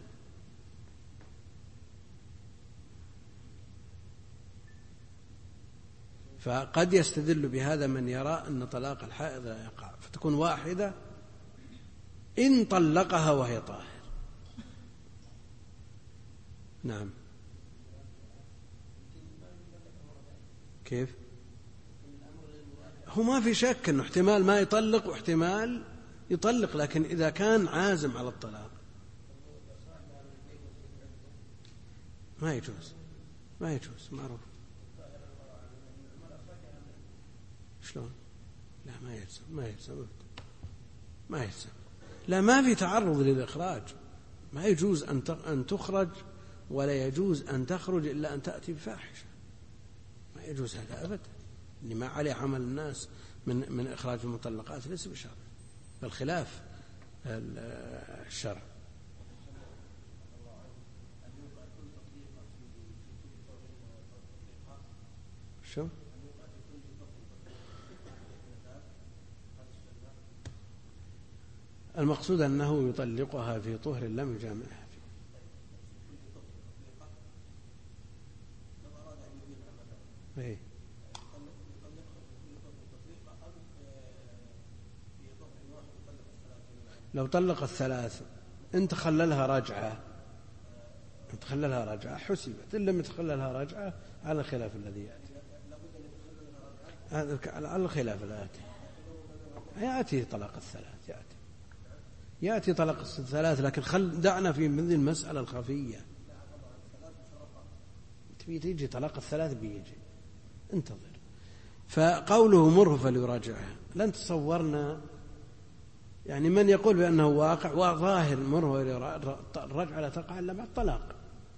فقد يستدل بهذا من يرى أن طلاق الحائض لا يقع، فتكون واحدة إن طلقها وهي طاهر. نعم. كيف؟ هو ما في شك أنه احتمال ما يطلق واحتمال يطلق، لكن إذا كان عازم على الطلاق ما يجوز معروف. شلون؟ لا ما يلزم لا، ما في تعرض للإخراج، ما يجوز أن تخرج ولا يجوز أن تخرج إلا أن تأتي بفاحشة، ما يجوز هذا أبدا. اللي ما عليه عمل الناس من إخراج المطلقات ليس بشرع، بل خلاف الشرع. شو؟ المقصود أنه يطلقها في طهر لم يجامعها فيه. إيه؟ لو طلق الثلاث إن تخللها رجعة حسبت، إن لم يتخللها رجعة على الخلاف الذي يأتي، على الخلاف الآتي يأتي طلاق الثلاث، يأتي طلاق الثلاث، لكن دعنا في من المسألة الخفية. تيجي طلاق الثلاث بيجي، انتظر. فقوله مره فليراجعها، لن تصورنا يعني من يقول بأنه واقع وظاهر مره الرجعة لا تقع إلا بعد الطلاق،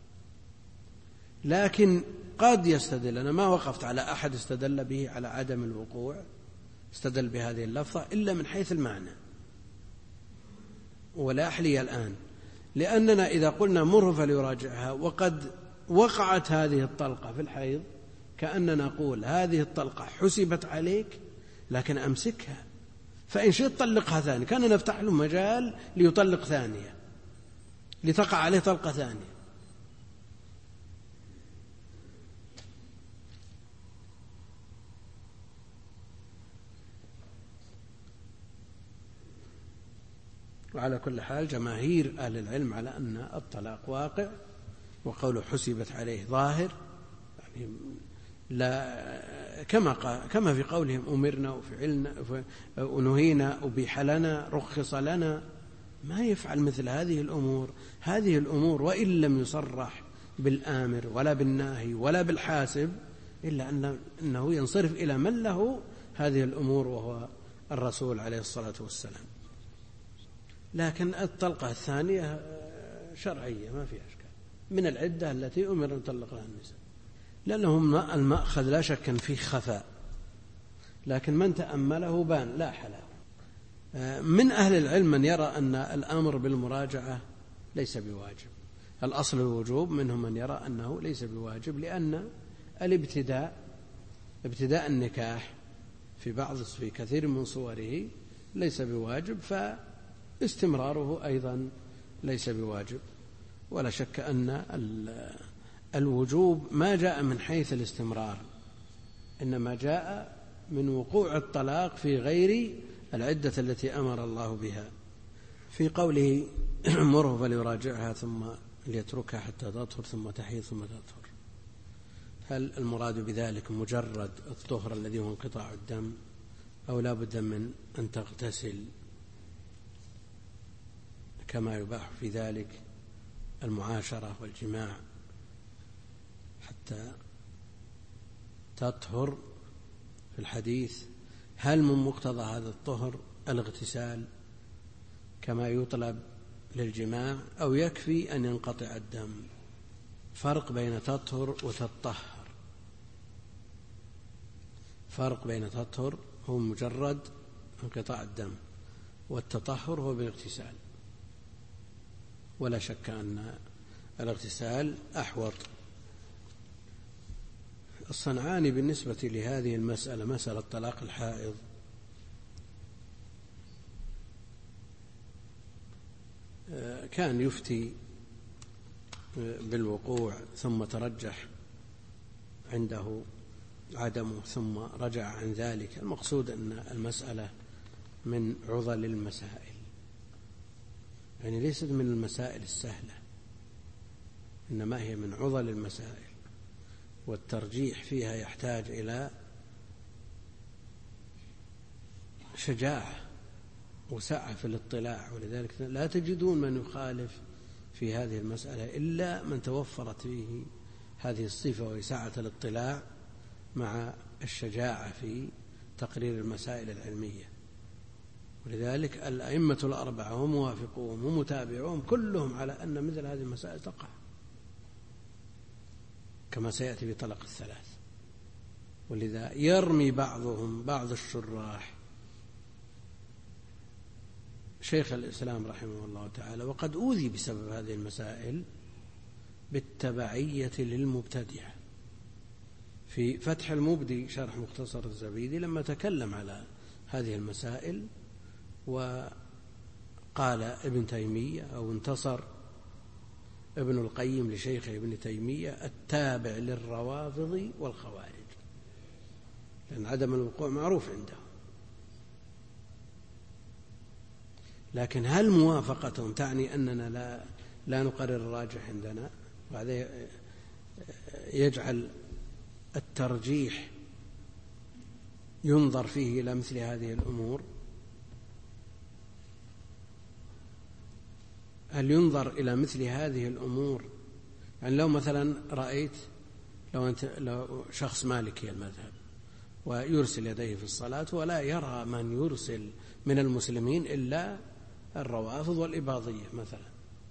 لكن قد يستدل. أنا ما وقفت على أحد استدل به على عدم الوقوع، استدل بهذه اللفظة إلا من حيث المعنى، ولا أحلي الآن، لأننا إذا قلنا مره فليراجعها وقد وقعت هذه الطلقة في الحيض كأننا نقول هذه الطلقة حسبت عليك لكن أمسكها، فإن شئت طلقها ثانية، كان نفتح له مجال ليطلق ثانية لتقع عليه طلقة ثانية. وعلى كل حال جماهير أهل العلم على أن الطلاق واقع، وقوله حسبت عليه ظاهر، يعني لا كما في قولهم أمرنا وفعلنا ونهينا أبيح لنا رخص لنا، ما يفعل مثل هذه الأمور وإن لم يصرح بالآمر ولا بالناهي ولا بالحاسب، إلا أنه ينصرف إلى من له هذه الأمور وهو الرسول عليه الصلاة والسلام. لكن الطلقة الثانية شرعية ما فيها أشكال، من العدة التي أمر أن تطلق لها النساء، لأنهم المأخذ لا شك فيه خفاء، لكن من تأمله بان لا حلاوة. من أهل العلم من يرى أن الأمر بالمراجعة ليس بواجب، الأصل الوجوب، منهم من يرى أنه ليس بواجب، لأن ابتداء النكاح في كثير من صوره ليس بواجب، فاستمراره أيضا ليس بواجب. ولا شك أن الوجوب ما جاء من حيث الاستمرار، إنما جاء من وقوع الطلاق في غير العدة التي أمر الله بها، في قوله مره فليراجعها ثم ليتركها حتى تطهر ثم تحيض ثم تطهر. هل المراد بذلك مجرد الطهر الذي هو انقطاع الدم، أو لا بد من أن تغتسل كما يباح في ذلك المعاشرة والجماع حتى تطهر؟ في الحديث هل من مقتضى هذا الطهر الاغتسال كما يطلب للجماع، أو يكفي أن ينقطع الدم؟ فرق بين تطهر وتطهر. فرق بين تطهر هو مجرد انقطاع الدم، والتطهر هو بالاغتسال. ولا شك أن الاغتسال أحوط. الصنعاني بالنسبة لهذه المسألة، مسألة طلاق الحائض، كان يفتي بالوقوع ثم ترجح عنده عدمه ثم رجع عن ذلك. المقصود أن المسألة من عضل المسائل، يعني ليست من المسائل السهلة، إنما هي من عضل المسائل، والترجيح فيها يحتاج إلى شجاعة وسعة في الاطلاع. ولذلك لا تجدون من يخالف في هذه المسألة إلا من توفرت فيه هذه الصفة، وهي سعة الاطلاع مع الشجاعة في تقرير المسائل العلمية. ولذلك الأئمة الأربعة وموافقوهم ومتابعوهم كلهم على أن مثل هذه المسائل تقع، كما سيأتي بطلاق الثلاث. ولذا يرمي بعض الشراح شيخ الإسلام رحمه الله تعالى، وقد أوذي بسبب هذه المسائل، بالتبعية للمبتدعة. في فتح المبدي شرح مختصر الزبيدي لما تكلم على هذه المسائل، وقال ابن تيمية أو انتصر ابن القيم لشيخ ابن تيمية التابع للروافض والخوارج، لأن عدم الوقوع معروف عنده. لكن هل موافقتهم تعني أننا لا نقرر الراجح عندنا؟ وهذا يجعل الترجيح ينظر فيه إلى مثل هذه الأمور. هل ينظر إلى مثل هذه الأمور؟ يعني لو مثلا رأيت لو شخص مالكي المذهب ويرسل يديه في الصلاة، ولا يرى من يرسل من المسلمين إلا الروافض والإباضية مثلا،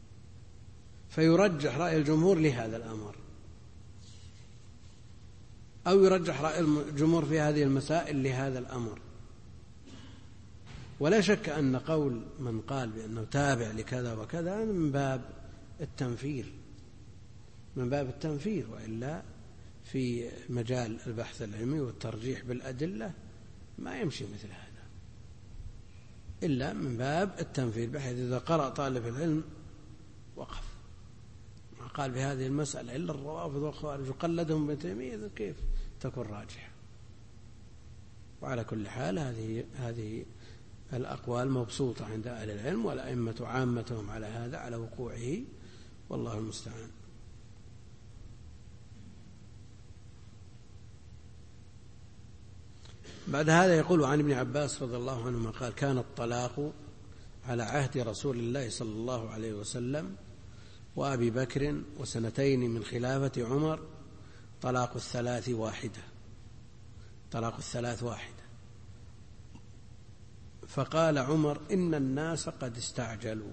فيرجح رأي الجمهور لهذا الأمر، أو يرجح رأي الجمهور في هذه المسائل لهذا الأمر. ولا شك أن قول من قال بأنه تابع لكذا وكذا من باب التنفير، وإلا في مجال البحث العلمي والترجيح بالأدلة ما يمشي مثل هذا إلا من باب التنفير، بحيث إذا قرأ طالب العلم وقف، ما قال بهذه المسألة إلا الروافض والخوارج وقلدهم ابن تيمية، كيف تكون راجحة؟ وعلى كل حال هذه الأقوال مبسوطة عند أهل العلم، والأئمة عامتهم على هذا، على وقوعه، والله المستعان. بعد هذا يقول عن ابن عباس رضي الله عنهما قال: كان الطلاق على عهد رسول الله صلى الله عليه وسلم وأبي بكر وسنتين من خلافة عمر طلاق الثلاث واحدة. فقال عمر: إن الناس قد استعجلوا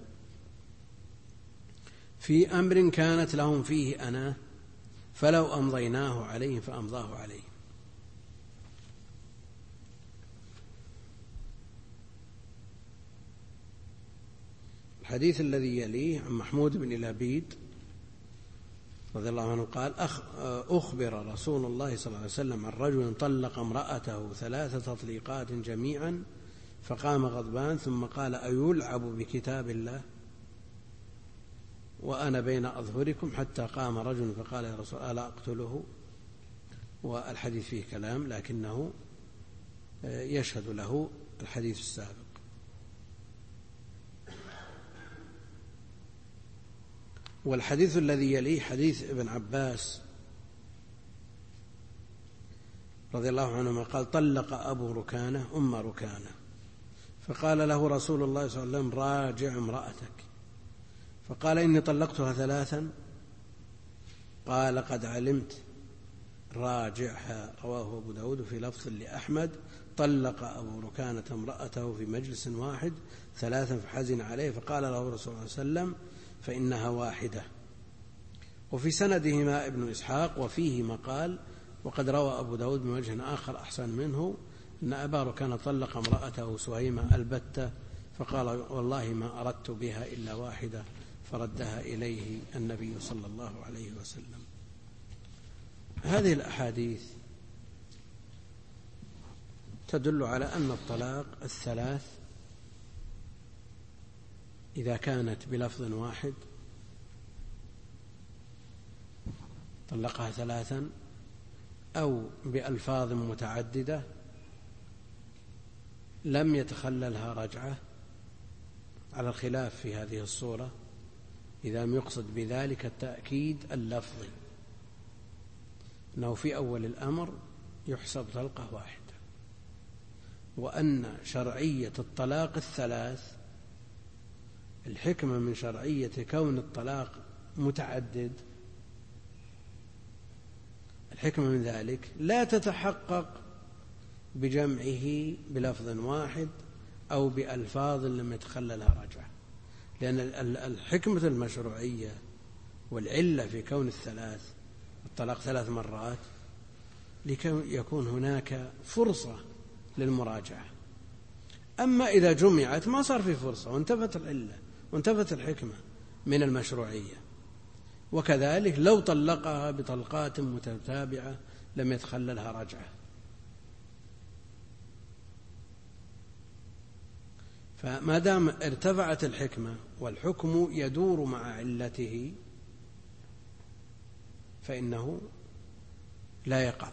في أمر كانت لهم فيه أنا، فلو أمضيناه عليهم فأمضاه عليهم. الحديث الذي يليه عن محمود بن لبيد رضي الله عنه قال أخبر رسول الله صلى الله عليه وسلم عن رجل طلق امرأته 3 تطليقات جميعا فقام غضبان ثم قال أيلعب بكتاب الله وأنا بين أظهركم حتى قام رجل فقال يا رسول الله ألا أقتله. والحديث فيه كلام لكنه يشهد له الحديث السابق. والحديث الذي يليه حديث ابن عباس رضي الله عنهما قال طلق أبو ركانة أم ركانة فقال له رسول الله صلى الله عليه وسلم راجع امرأتك فقال إني طلقتها 3 قال قد علمت راجعها. رواه أبو داود في لفظ لأحمد طلق أبو ركانة امرأته في مجلس واحد 3 فحزن عليه فقال له رسول الله صلى الله عليه وسلم فإنها واحدة. وفي سندهما ابن إسحاق وفيه مقال وقد روى أبو داود من وجه آخر أحسن منه أن أبا ركانة طلق امرأته سهيمة البتة فقال والله ما أردت بها إلا واحدة فردها إليه النبي صلى الله عليه وسلم. هذه الأحاديث تدل على أن الطلاق 3 إذا كانت بلفظ واحد طلقها 3 أو بألفاظ متعددة لم يتخللها رجعة على الخلاف في هذه الصورة إذا لم يقصد بذلك التأكيد اللفظي أنه في أول الأمر يحسب طلقة واحدة وأن شرعية الطلاق 3 الحكمة من شرعية كون الطلاق متعدد الحكمة من ذلك لا تتحقق بجمعه بلفظ واحد أو بألفاظ لم يتخللها رجعة لأن الحكمة المشروعية والعلة في كون الطلاق 3 مرات لكي يكون هناك فرصة للمراجعة. أما إذا جمعت ما صار في فرصة وانتفت العلة وانتفت الحكمة من المشروعية. وكذلك لو طلقها بطلقات متتابعة لم يتخللها رجعة. فما دام ارتفعت الحكمة والحكم يدور مع علته فإنه لا يقع.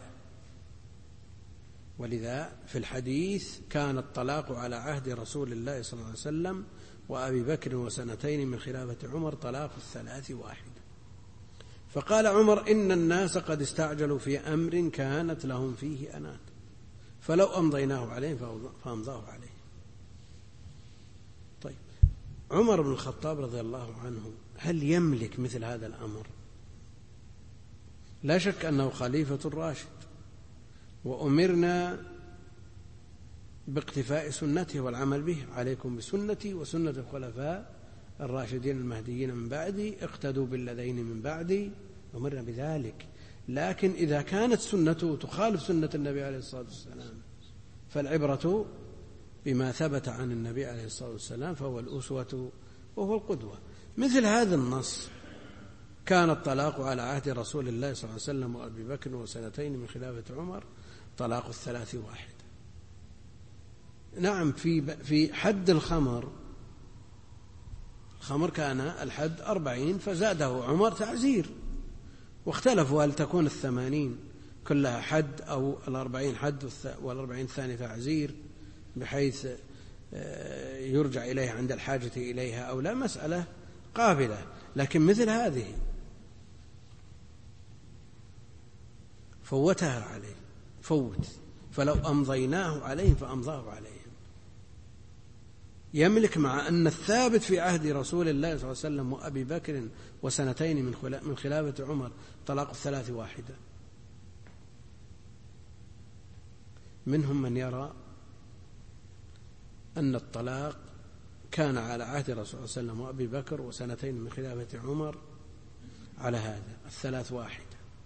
ولذا في الحديث كان الطلاق على عهد رسول الله صلى الله عليه وسلم وأبي بكر و2 من خلافة عمر طلاق 3 واحدة. فقال عمر إن الناس قد استعجلوا في أمر كانت لهم فيه أنات فلو أمضيناه عليهم فأمضاه عليه. طيب عمر بن الخطاب رضي الله عنه هل يملك مثل هذا الأمر؟ لا شك أنه خليفة راشد وأمرنا باقتفاء سنته والعمل به عليكم بسنتي وسنة الخلفاء الراشدين المهديين من بعدي اقتدوا بالذين من بعدي أمرنا بذلك. لكن إذا كانت سنته تخالف سنة النبي عليه الصلاة والسلام فالعبرة بما ثبت عن النبي عليه الصلاة والسلام فهو الأسوة وهو القدوة. مثل هذا النص كان الطلاق على عهد رسول الله صلى الله عليه وسلم وأبي بكر و2 من خلافة عمر طلاق 3 واحد. نعم في حد الخمر كان الحد 40 فزاده عمر تعزير واختلفوا هل تكون 80 كلها حد أو 40 حد وال40 الثاني تعزير بحيث يرجع إليها عند الحاجة إليها أو لا مسألة قابلة. لكن مثل هذه فوتها عليه فلو أمضيناه عليهم فأمضاه عليهم. يملك مع أن الثابت في عهد رسول الله صلى الله عليه وسلم وأبي بكر و2 من خلافة عمر طلاق 3 واحدة. منهم من يرى أن الطلاق كان على عهد رسول الله صلى الله عليه وسلم وأبي بكر و2 من خلافة عمر على هذا 3 واحدة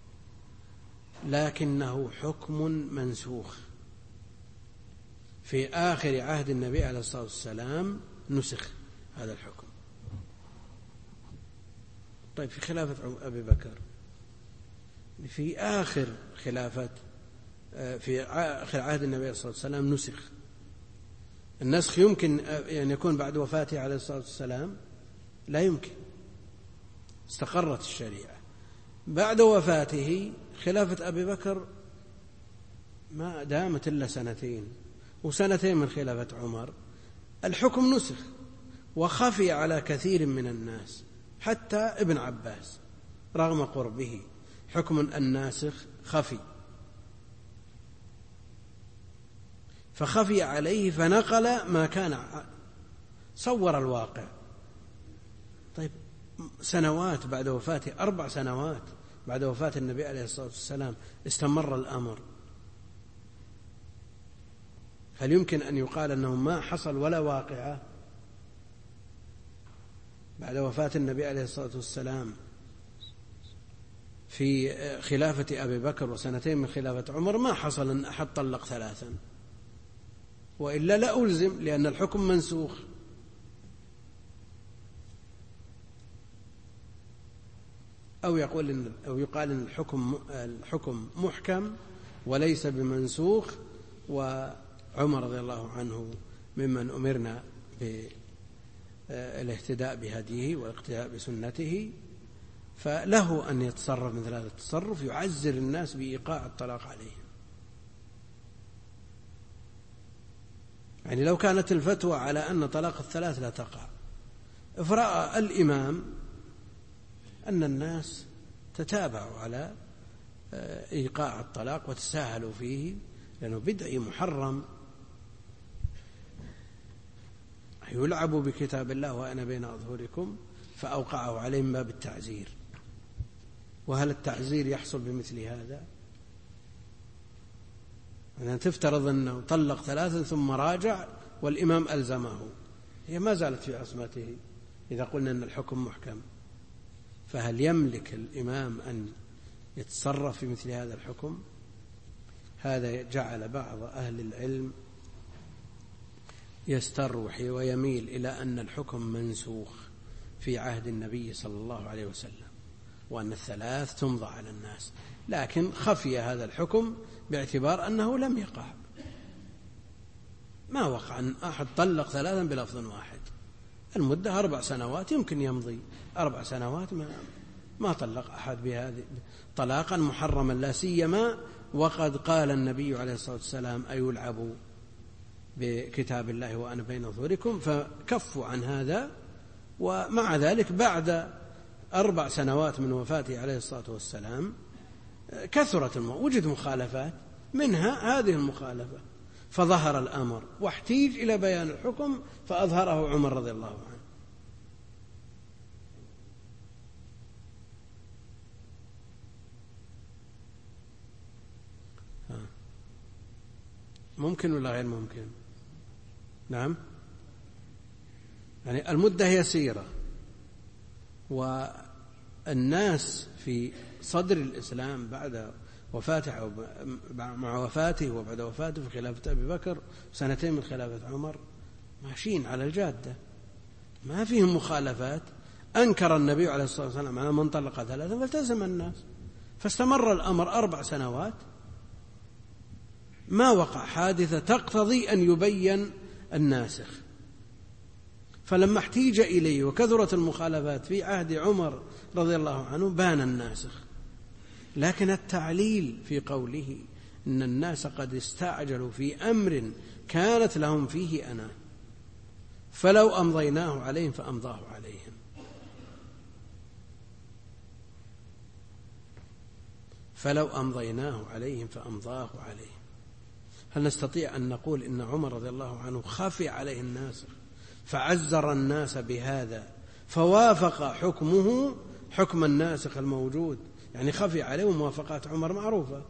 لكنه حكم منسوخ في آخر عهد النبي عليه الصلاة والسلام نسخ هذا الحكم. طيب في خلافة أبي بكر في آخر خلافة في آخر عهد النبي صلى الله عليه وسلم نسخ. النسخ يمكن أن يكون بعد وفاته عليه الصلاة والسلام؟ لا يمكن، استقرت الشريعة. بعد وفاته خلافة أبي بكر ما دامت إلا سنتين، وسنتين من خلافة عمر، الحكم نسخ وخفي على كثير من الناس، حتى ابن عباس رغم قربه حكم الناسخ خفي، فخفي عليه فنقل ما كان، صور الواقع. طيب سنوات بعد وفاته، 4 سنوات بعد وفاة النبي عليه الصلاة والسلام استمر الأمر، هل يمكن أن يقال أنه ما حصل ولا واقعة؟ بعد وفاة النبي عليه الصلاة والسلام في خلافة أبي بكر وسنتين من خلافة عمر ما حصل أن أحد طلق 3، وإلا لا ألزم، لأن الحكم منسوخ. أو يقال إن الحكم محكم وليس بمنسوخ، وعمر رضي الله عنه ممن أمرنا بالاهتداء بهديه والاقتداء بسنته، فله أن يتصرف مثل هذا التصرف، يعزر الناس بإيقاع الطلاق عليهم. يعني لو كانت الفتوى على أن طلاق الثلاث لا تقع، فرأى الإمام أن الناس تتابعوا على إيقاع الطلاق وتساهلوا فيه لأنه بدعي محرم، يلعبوا بكتاب الله وأنا بين أظهركم، فأوقعه عليهم باب التعزير. وهل التعزير يحصل بمثل هذا؟ أن تفترض أنه طلق 3 ثم راجع والإمام ألزمه، هي ما زالت في عصمته إذا قلنا أن الحكم محكم، فهل يملك الإمام أن يتصرف في مثل هذا الحكم؟ هذا جعل بعض أهل العلم يستروح ويميل إلى أن الحكم منسوخ في عهد النبي صلى الله عليه وسلم، وأن ال3 تمضى على الناس، لكن خفي هذا الحكم باعتبار أنه لم يقع، ما وقع أن أحد طلق 3 بلفظ واحد. المدة 4 سنوات يمكن يمضي 4 سنوات ما طلق أحد بهذه طلاقا محرما، لا سيما وقد قال النبي عليه الصلاة والسلام أيلعبوا بكتاب الله وأنا بين أظهركم، فكفوا عن هذا. ومع ذلك بعد 4 سنوات من وفاته عليه الصلاة والسلام كثرت وجد مخالفات، منها هذه المخالفة، فظهر الأمر واحتيج إلى بيان الحكم فأظهره عمر رضي الله عنه. ممكن ولا غير ممكن؟ نعم، يعني المدة يسيرة، والناس في صدر الإسلام بعد وفاته مع وفاته وبعد وفاته في خلافة أبي بكر 2 من خلافة عمر ماشيين على الجادة، ما فيهم مخالفات. أنكر النبي عليه الصلاة والسلام على من طلق 3 فالتزم الناس، فاستمر الأمر 4 سنوات ما وقع حادثة تقتضي أن يبين الناسخ. فلما احتيج إليه وكثرت المخالفات في عهد عمر رضي الله عنه بان الناسخ. لكن التعليل في قوله إن الناس قد استعجلوا في أمر كانت لهم فيه أنا، فلو أمضيناه عليهم فأمضاه عليهم، فلو أمضيناه عليهم فأمضاه عليهم. هل نستطيع أن نقول إن عمر رضي الله عنه خفي عليه الناسخ فعزر الناس بهذا فوافق حكمه حكم الناسخ الموجود؟ يعني خفي عليه، وموافقات عمر معروفة،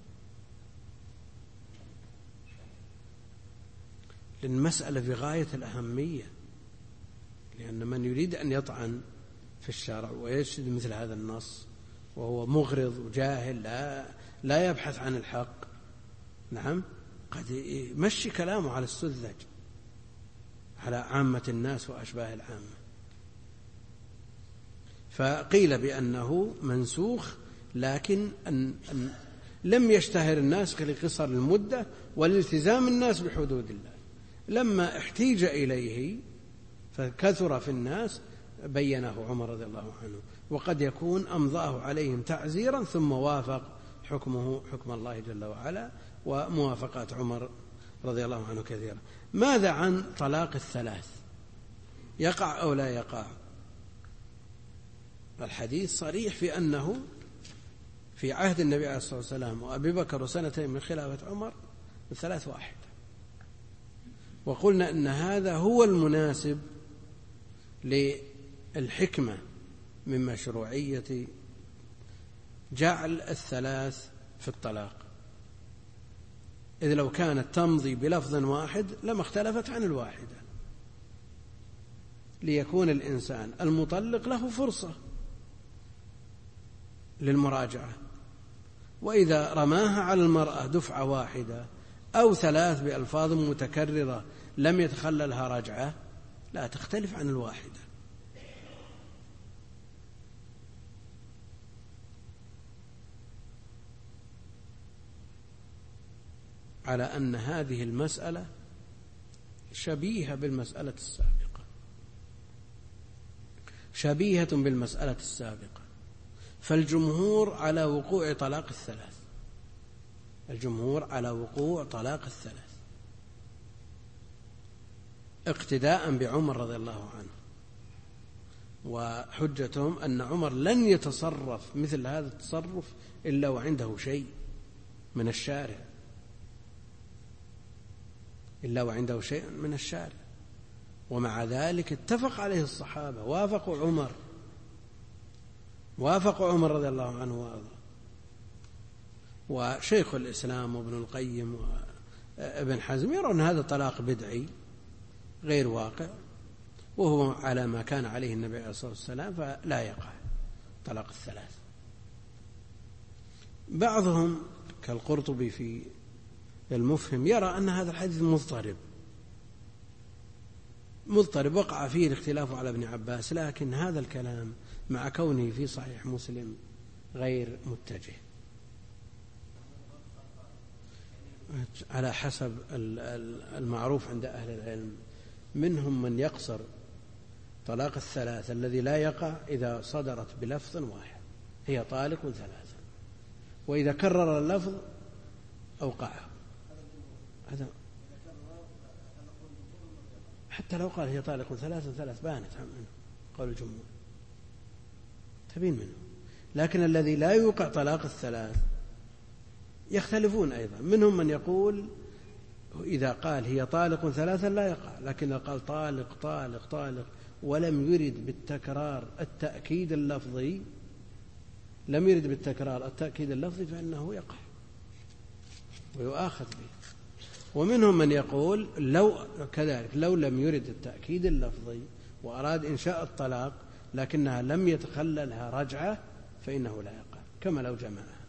للمسألة في غاية الأهمية، لأن من يريد أن يطعن في الشرع ويشهد مثل هذا النص وهو مغرض وجاهل لا يبحث عن الحق، نعم، قد يمشي كلامه على السذج على عامة الناس وأشباه العامة. فقيل بأنه منسوخ لكن أن لم يشتهر الناس لقصر المدة والالتزام الناس بحدود الله. لما احتيج إليه فكثر في الناس بينه عمر رضي الله عنه، وقد يكون أمضاه عليهم تعزيرا ثم وافق حكمه حكم الله جل وعلا، وموافقات عمر رضي الله عنه كثيرة. ماذا عن طلاق الثلاث؟ يقع أو لا يقع؟ الحديث صريح في أنه في عهد النبي عليه الصلاة والسلام وأبي بكر وسنتين من خلافة عمر الثلاث واحد، وقلنا أن هذا هو المناسب للحكمة من مشروعية جعل الثلاث في الطلاق، إذ لو كانت تمضي بلفظ واحد لما اختلفت عن الواحدة، ليكون الإنسان المطلق له فرصة للمراجعة. وإذا رماها على المرأة دفعة واحدة أو ثلاث بألفاظ متكررة لم يتخللها رجعة لا تختلف عن الواحدة. على أن هذه المسألة شبيهة بالمسألة السابقة، شبيهة بالمسألة السابقة. فالجمهور على وقوع طلاق الثلاث، الجمهور على وقوع طلاق الثلاث اقتداء بعمر رضي الله عنه، وحجتهم أن عمر لن يتصرف مثل هذا التصرف إلا وعنده شيء من الشارع، إلا وعنده شيء من الشارع. ومع ذلك اتفق عليه الصحابة، وافقوا عمر رضي الله عنه وأرضاه. وشيخ الإسلام وابن القيم وابن حزم يرون هذا طلاق بدعي غير واقع، وهو على ما كان عليه النبي عليه الصلاة والسلام، فلا يقع طلاق الثلاث. بعضهم كالقرطبي في المفهم يرى أن هذا الحديث مضطرب وقع فيه الاختلاف على ابن عباس، لكن هذا الكلام مع كونه في صحيح مسلم غير متجه، على حسب المعروف عند أهل العلم. منهم من يقصر طلاق الثلاث الذي لا يقع إذا صدرت بلفظ واحد، هي طالق ثلاثا، وإذا كرر اللفظ أوقعه. هذا حتى لو قال هي طالق ثلاث بانت منه قول الجمهور، تبين منه. لكن الذي لا يوقع طلاق الثلاث يختلفون أيضا. منهم من يقول إذا قال هي طالق ثلاثا لا يقع، لكن قال طالق طالق طالق ولم يرد بالتكرار التأكيد اللفظي، فإنه يقع ويؤاخذ به. ومنهم من يقول لو لم يرد التأكيد اللفظي وأراد إنشاء الطلاق لكنها لم يتخللها رجعة فإنه لا يقع، كما لو جمعها.